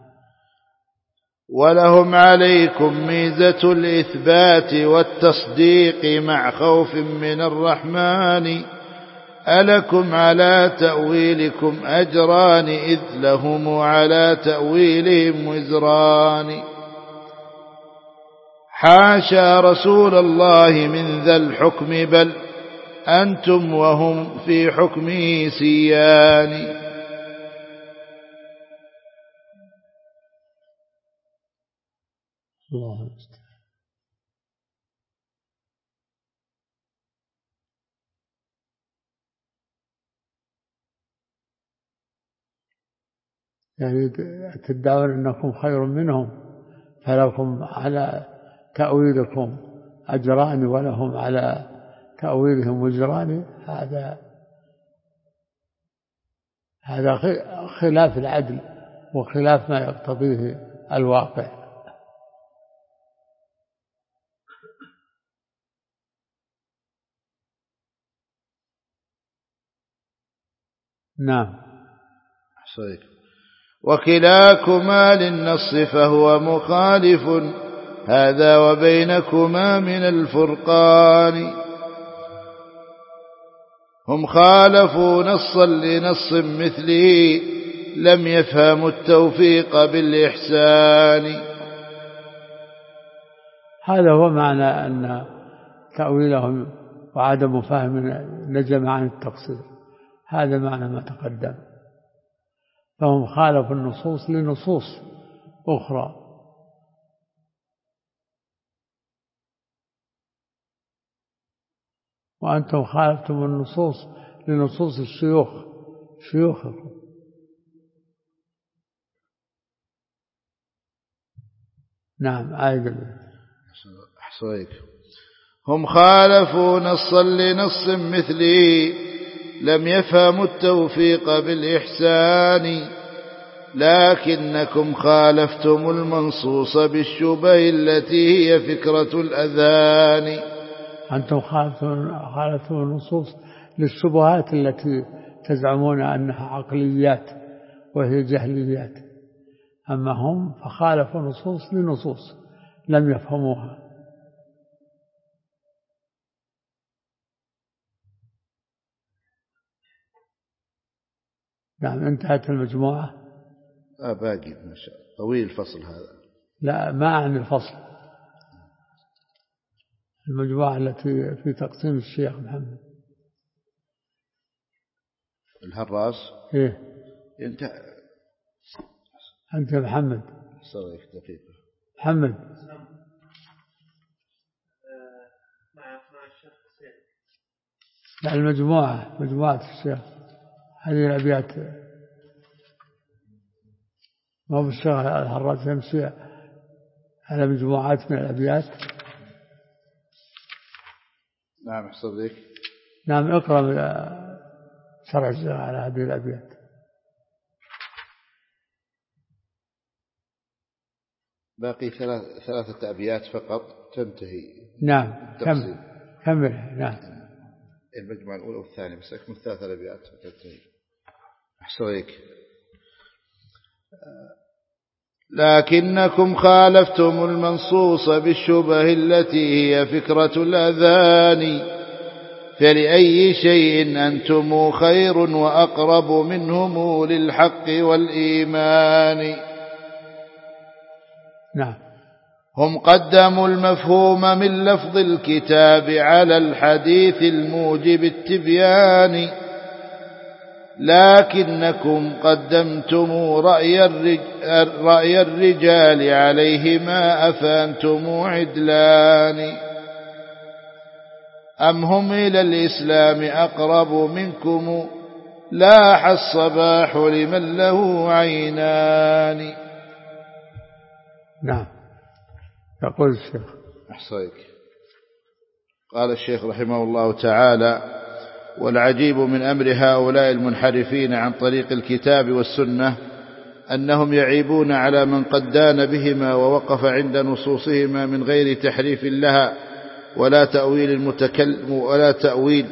ولهم عليكم ميزة الإثبات والتصديق مع خوف من الرحمن. ألكم على تأويلكم أجران إذ لهم على تأويلهم وزران. حاشا رسول الله من ذا الحكم، بل أنتم وهم في حكمه سيان. الله المستعان. يعني تدعون أنكم خير منهم، فلكم على تأويلكم أجران ولهم على تأويلهم وزران. هذا خلاف العدل وخلاف ما يقتضيه الواقع. نعم. صحيح. وكلاكما للنص فهو مخالف، هذا وبينكما من الفرقان. هم خالفوا نصا لنص مثله، لم يفهموا التوفيق بالإحسان. هذا هو معنى أن تأويلهم وعدم فهم نجم عن التقصير، هذا معنى ما تقدم. فهم خالفوا النصوص لنصوص أخرى، وأنتم خالفتم النصوص لنصوص شيوخكم. نعم. عايد. أحصيك. هم خالفوا نصا لنص مثله، لم يفهموا التوفيق بالإحسان، لكنكم خالفتم المنصوص بالشبه التي هي فكرة الأذان. أنتم خالفتم النصوص للشبهات التي تزعمون أنها عقليات وهي جهليات، أما هم فخالفوا نصوص لنصوص لم يفهموها. نعم. انتهت المجموعة. باقي ما شاء الله، طويل الفصل هذا. لا، ما عن الفصل، المجموعة التي في تقسيم الشيخ محمد الهراس. إيه انت محمد صار دقيقة محمد لا، مجموعة الشيخ، هذه الأبيات ما هو بالشيخ الهراس يمشي على مجموعات من الأبيات. نعم أحسن ذلك. نعم اقرأ شرع الشيخ على هذه الأبيات. باقي ثلاثة أبيات فقط تنتهي. نعم كمل. نعم المجموعة الأولى والثانية بس أكمل ثلاثة أبيات تنتهي. أحسن ذلك. لكنكم خالفتم المنصوص بالشبه التي هي فكرة الأذان، فلأي شيء أنتم خير وأقرب منهم للحق والإيمان. نعم. هم قدموا المفهوم من لفظ الكتاب على الحديث الموجب التبيان، لكنكم قدمتم رأي الرجال عليه ما أفانتم عدلان. أم هم إلى الإسلام أقرب منكم، لاح الصباح لمن له عينان. نعم. يقول الشيخ أحصيك. قال الشيخ رحمه الله تعالى: والعجيب من أمر هؤلاء المنحرفين عن طريق الكتاب والسنة أنهم يعيبون على من قد دان بهما ووقف عند نصوصهما من غير تحريف لها ولا تأويل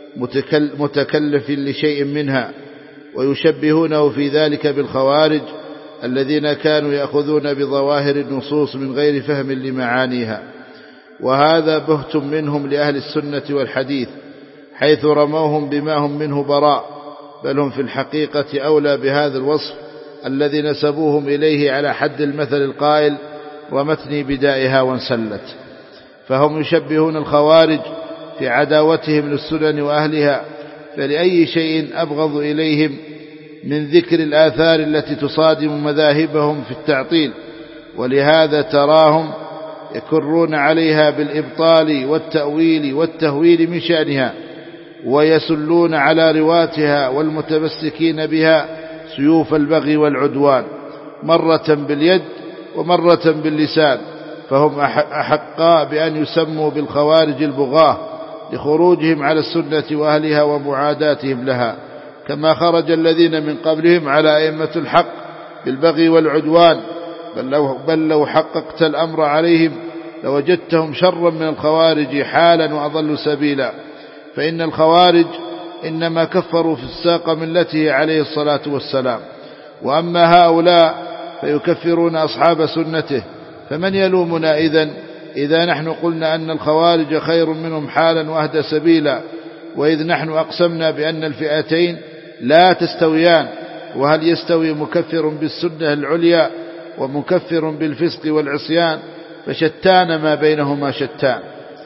متكلف لشيء منها، ويشبهونه في ذلك بالخوارج الذين كانوا يأخذون بظواهر النصوص من غير فهم لمعانيها. وهذا بهت منهم لأهل السنة والحديث، حيث رموهم بما هم منه براء، بل هم في الحقيقة أولى بهذا الوصف الذي نسبوهم إليه على حد المثل القائل: رمتني بدائها وانسلت. فهم يشبهون الخوارج في عداوتهم للسنن وأهلها، فلأي شيء أبغض إليهم من ذكر الآثار التي تصادم مذاهبهم في التعطيل، ولهذا تراهم يكرون عليها بالإبطال والتأويل والتهويل من شأنها، ويسلون على رواتها والمتمسكين بها سيوف البغي والعدوان، مرة باليد ومرة باللسان. فهم أحقا بأن يسموا بالخوارج البغاة لخروجهم على السنة وأهلها ومعاداتهم لها، كما خرج الذين من قبلهم على أئمة الحق بالبغي والعدوان. بل لو حققت الأمر عليهم لوجدتهم شرا من الخوارج حالا وأضل سبيلا، فإن الخوارج إنما كفروا في الساق ملته عليه الصلاة والسلام، وأما هؤلاء فيكفرون أصحاب سنته. فمن يلومنا إذا نحن قلنا أن الخوارج خير منهم حالا وأهدى سبيلا، وإذ نحن أقسمنا بأن الفئتين لا تستويان؟ وهل يستوي مكفر بالسنة العليا ومكفر بالفسق والعصيان؟ فشتان ما بينهما شتان.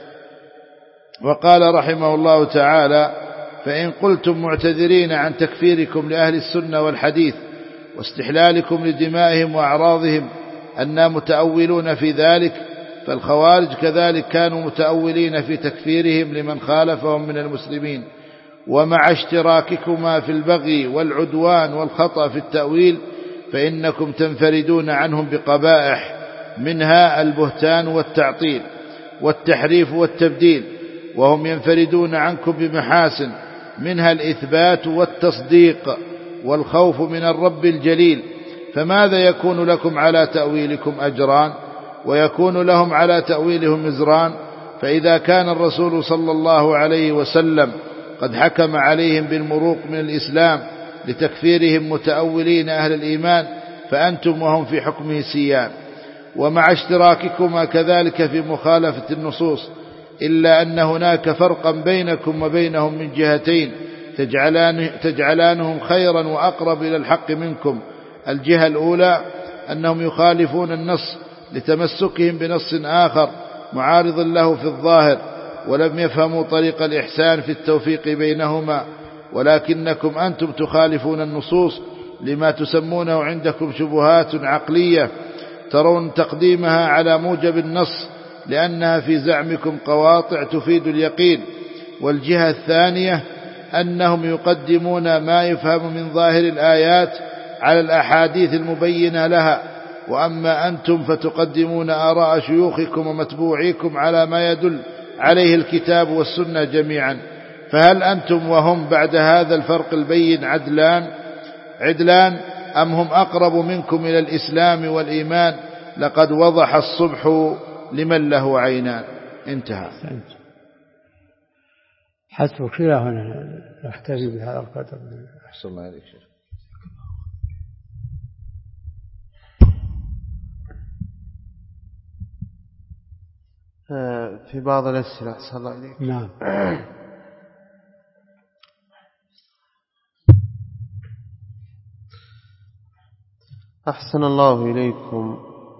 وقال رحمه الله تعالى: فإن قلتم معتذرين عن تكفيركم لأهل السنة والحديث واستحلالكم لدمائهم وأعراضهم أننا متأولون في ذلك، فالخوارج كذلك كانوا متأولين في تكفيرهم لمن خالفهم من المسلمين. ومع اشتراككما في البغي والعدوان والخطأ في التأويل فإنكم تنفردون عنهم بقبائح، منها البهتان والتعطيل والتحريف والتبديل، وهم ينفردون عنكم بمحاسن، منها الإثبات والتصديق والخوف من الرب الجليل، فماذا يكون لكم على تأويلكم أجران ويكون لهم على تأويلهم إزران؟ فإذا كان الرسول صلى الله عليه وسلم قد حكم عليهم بالمروق من الإسلام لتكفيرهم متأولين أهل الإيمان، فأنتم وهم في حكمه سيان، ومع اشتراككما كذلك في مخالفة النصوص، إلا أن هناك فرقا بينكم وبينهم من جهتين تجعلانهم خيرا وأقرب إلى الحق منكم. الجهة الأولى أنهم يخالفون النص لتمسكهم بنص آخر معارض له في الظاهر، ولم يفهموا طريق الإحسان في التوفيق بينهما، ولكنكم أنتم تخالفون النصوص لما تسمونه عندكم شبهات عقلية ترون تقديمها على موجب النص لأنها في زعمكم قواطع تفيد اليقين. والجهة الثانية أنهم يقدمون ما يفهم من ظاهر الآيات على الأحاديث المبينة لها، وأما أنتم فتقدمون آراء شيوخكم ومتبوعيكم على ما يدل عليه الكتاب والسنة جميعا. فهل أنتم وهم بعد هذا الفرق البين عدلان أم هم أقرب منكم إلى الإسلام والإيمان؟ لقد وضح الصبح لمن له عينان. انتهى. حسب كذا هنا نختفي بهذا القدر. أحسن الله عليك شيخ. في بعض الأسئلة أحسن الله عليك. نعم. أحسن الله إليكم.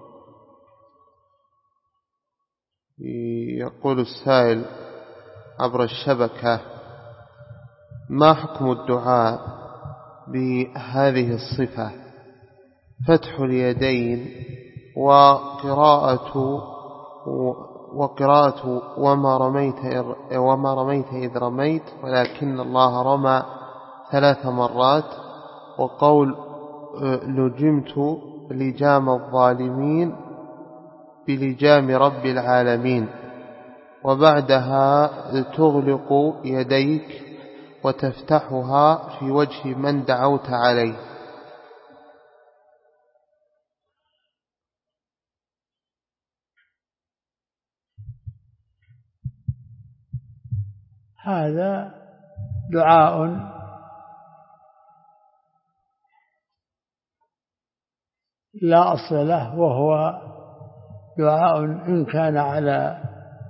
يقول السائل عبر الشبكة: ما حكم الدعاء بهذه الصفة، فتح اليدين وقراءة وما رميت إذ رميت ولكن الله رمى 3 مرات، وقول لجمت لجام الظالمين بلجام رب العالمين، وبعدها تغلق يديك وتفتحها في وجه من دعوت عليه؟ هذا دعاء لا أصل له، وهو دعاء إن كان على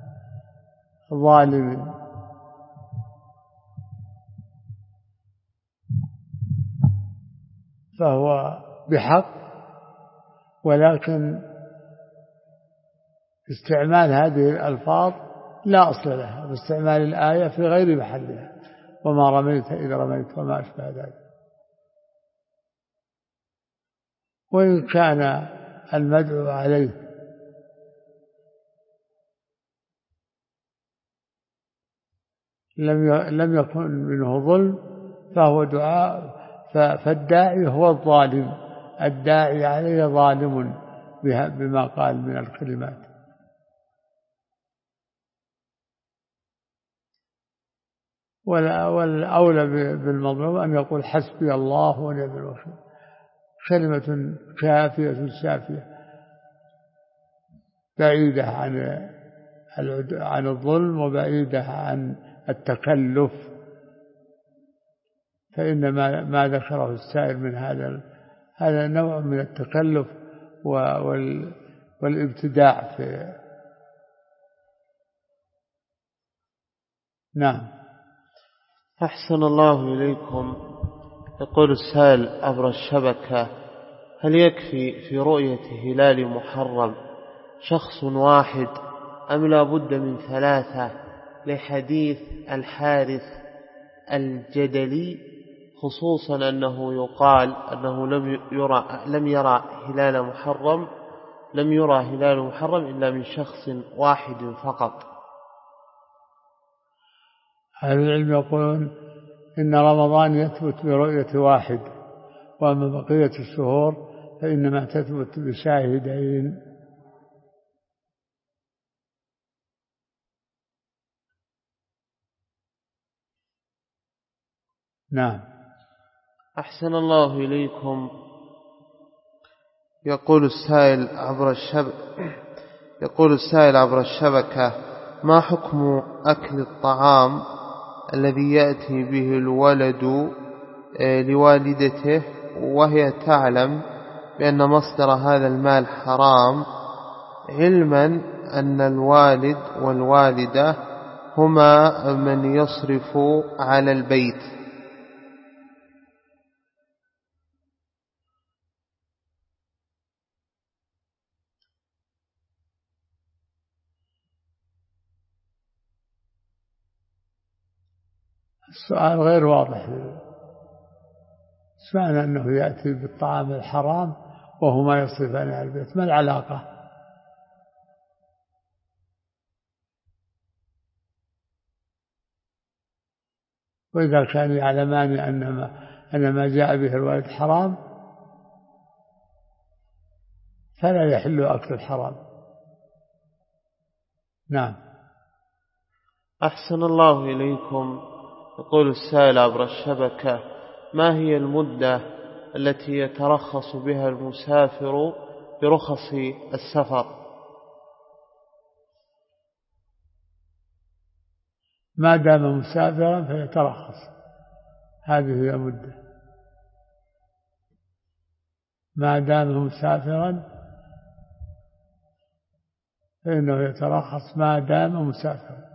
ظالم فهو بحق، ولكن استعمال هذه الألفاظ لا أصل لها، واستعمال الآية في غير محلها: وما رميت إذ رميت وما أشبه ذلك. وإن كان المدعو عليه لم يكن منه ظلم فهو دعاء، فالداعي هو الظالم، الداعي عليه ظالم بما قال من الكلمات. والأولى بالمظلوم أن يقول حسبي الله ونعم الوكيل، كلمة كافية شافية بعيدة عن الظلم وبعيدة عن التكلف. فإن ما ذكره السائل من هذا نوع من التكلف والابتداع في. نعم. أحسن الله إليكم. يقول السائل عبر الشبكة: هل يكفي في رؤية هلال محرم شخص واحد أم لا بد من 3؟ لحديث الحارث الجدلي، خصوصا أنه يقال أنه لم يرى هلال محرم إلا من شخص واحد فقط. أهل العلم يقولون إن رمضان يثبت برؤية واحد، وأما بقية الشهور فإنما تثبت بشاهدين. نعم. أحسن الله إليكم. يقول السائل عبر الشبكة: ما حكم أكل الطعام الذي يأتي به الولد لوالدته وهي تعلم بأن مصدر هذا المال حرام، علما أن الوالد والوالدة هما من يصرف على البيت؟ السؤال غير واضح. سمعنا أنه يأتي بالطعام الحرام وهو ما يصرف على البيت، ما العلاقة؟ وإذا كانوا يعلمان أن ما جاء به الوالد حرام فلا يحل أكل الحرام. نعم. أحسن الله إليكم. يقول السائل عبر الشبكة: ما هي المدة التي يترخص بها المسافر برخص السفر؟ ما دام مسافرا فيترخص، هذه هي المدة. ما دام مسافرا فإنه يترخص ما دام مسافرا.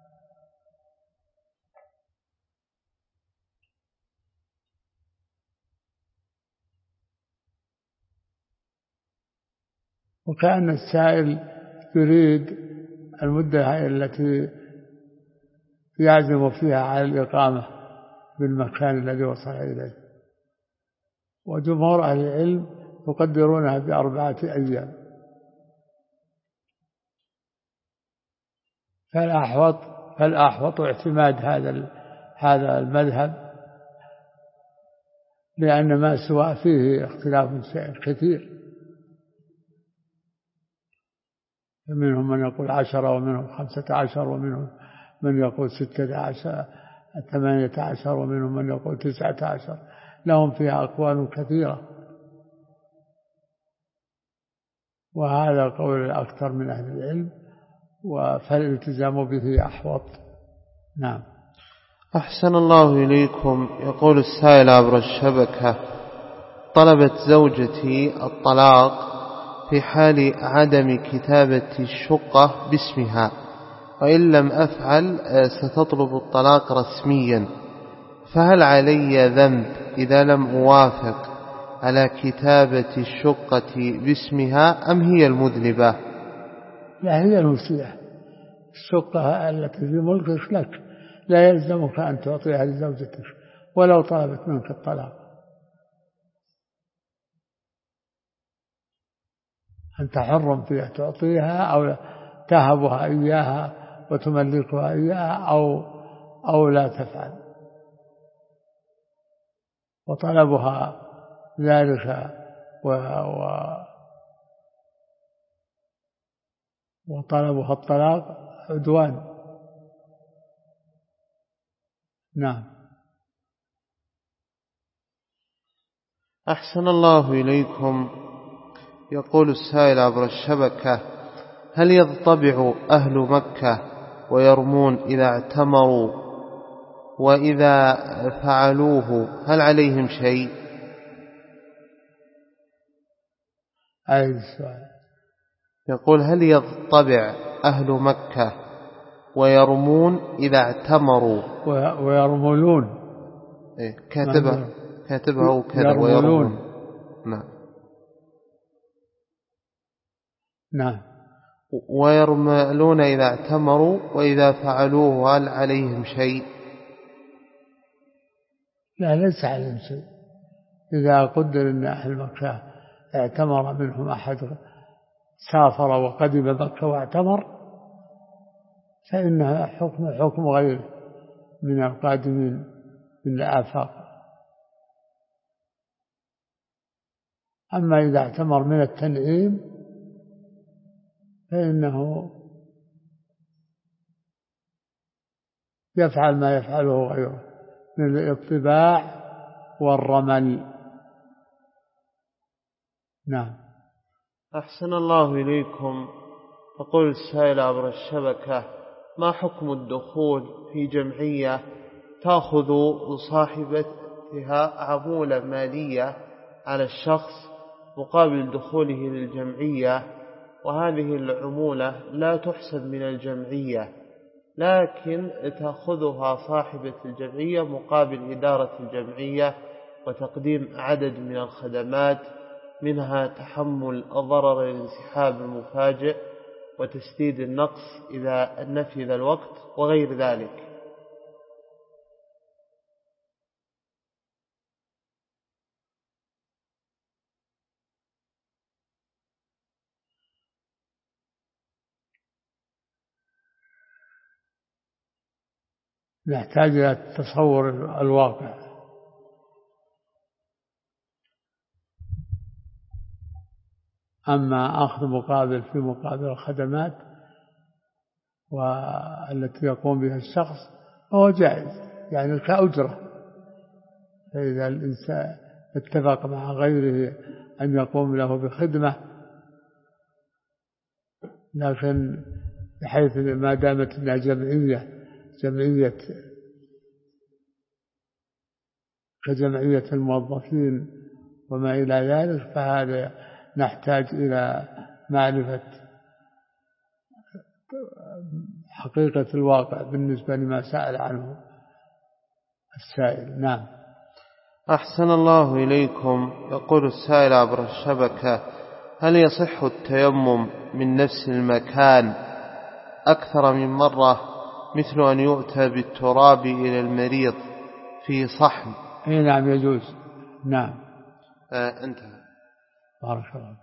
وكأن السائل يريد المدة التي يعزم فيها على الإقامة بالمكان الذي وصل إليه، وجمهور أهل العلم يقدرونها ب4 أيام. فالأحوط اعتماد هذا المذهب، لأن ما سوى فيه اختلاف كثير، منهم من يقول 10 ومنهم 15 ومنهم من يقول 16 18 ومنهم من يقول 19، لهم فيها أقوال كثيرة، وهذا قول الأكثر من أهل العلم، فالالتزام به أحوط. نعم. أحسن الله إليكم. يقول السائل عبر الشبكة: طلبت زوجتي الطلاق في حال عدم كتابة الشقة باسمها، وإن لم أفعل ستطلب الطلاق رسميا، فهل علي ذنب إذا لم أوافق على كتابة الشقة باسمها أم هي المذنبة؟ لا، هي المسيئة. الشقة التي في ملكك لك، لا يلزمك أن تعطيها لزوجتك ولو طلبت منك الطلاق. أنت حر فيها، تعطيها أو تهبها إياها وتملكها إياها أو لا تفعل. وطلبها ذلك وطلبها الطلاق عدوان. نعم. أحسن الله إليكم. يقول السائل عبر الشبكة: هل يضطبع أهل مكة ويرمون إذا اعتمروا، وإذا فعلوه هل عليهم شيء؟ أي السؤال. يقول: هل يضطبع أهل مكة ويرمون إذا اعتمروا ويرملون؟ كاتبها وكذا ويرمون. نعم. ويرملون إذا اعتمروا، وإذا فعلوه هل عليهم شيء؟ لا، ليس عليهم شيء. إذا قدر أن أهل مكة اعتمر منهم أحد، سافر وقدم مكة واعتمر، فإنها حكم غيره من القادمين من الآفاق. أما إذا اعتمر من التنعيم فإنه يفعل ما يفعله غيره من الطباع والرمل. نعم. أحسن الله إليكم. يقول السائل عبر الشبكة: ما حكم الدخول في جمعية تأخذ صاحبتها عمولة مالية على الشخص مقابل دخوله للجمعية، وهذه العمولة لا تحسب من الجمعية، لكن تأخذها صاحبة الجمعية مقابل إدارة الجمعية وتقديم عدد من الخدمات، منها تحمل ضرر الانسحاب المفاجئ وتسديد النقص إذا نفذ الوقت وغير ذلك؟ نحتاج إلى تصور الواقع. أما أخذ مقابل في مقابل الخدمات والتي يقوم بها الشخص فهو جائز، يعني كأجرة. فإذا الإنسان اتفق مع غيره أن يقوم له بخدمة، لكن بحيث ما دامت انها جمعية كجمعية الموظفين وما إلى ذلك، فهذا نحتاج إلى معرفة حقيقة الواقع بالنسبة لما سأل عنه السائل. نعم. أحسن الله إليكم. يقول السائل عبر الشبكة: هل يصح التيمم من نفس المكان أكثر من مرة، مثل أن يؤتى بالتراب إلى المريض في صحن؟ نعم يجوز. نعم. انتهى. بارك الله.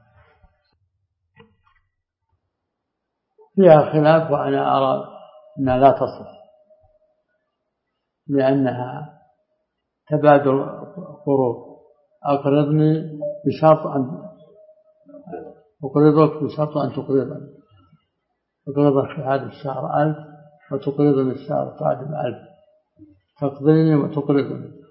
فيها خلاف، وأنا أرى أنها لا تصح، لأنها تبادل قروض. أقرضني بشرط أن أقرضك بشرط أن تقرضني، أقرضك في هذا الشهر 1000 وتقرضني الشهر القادم 1000، تقضيني وتقرضني.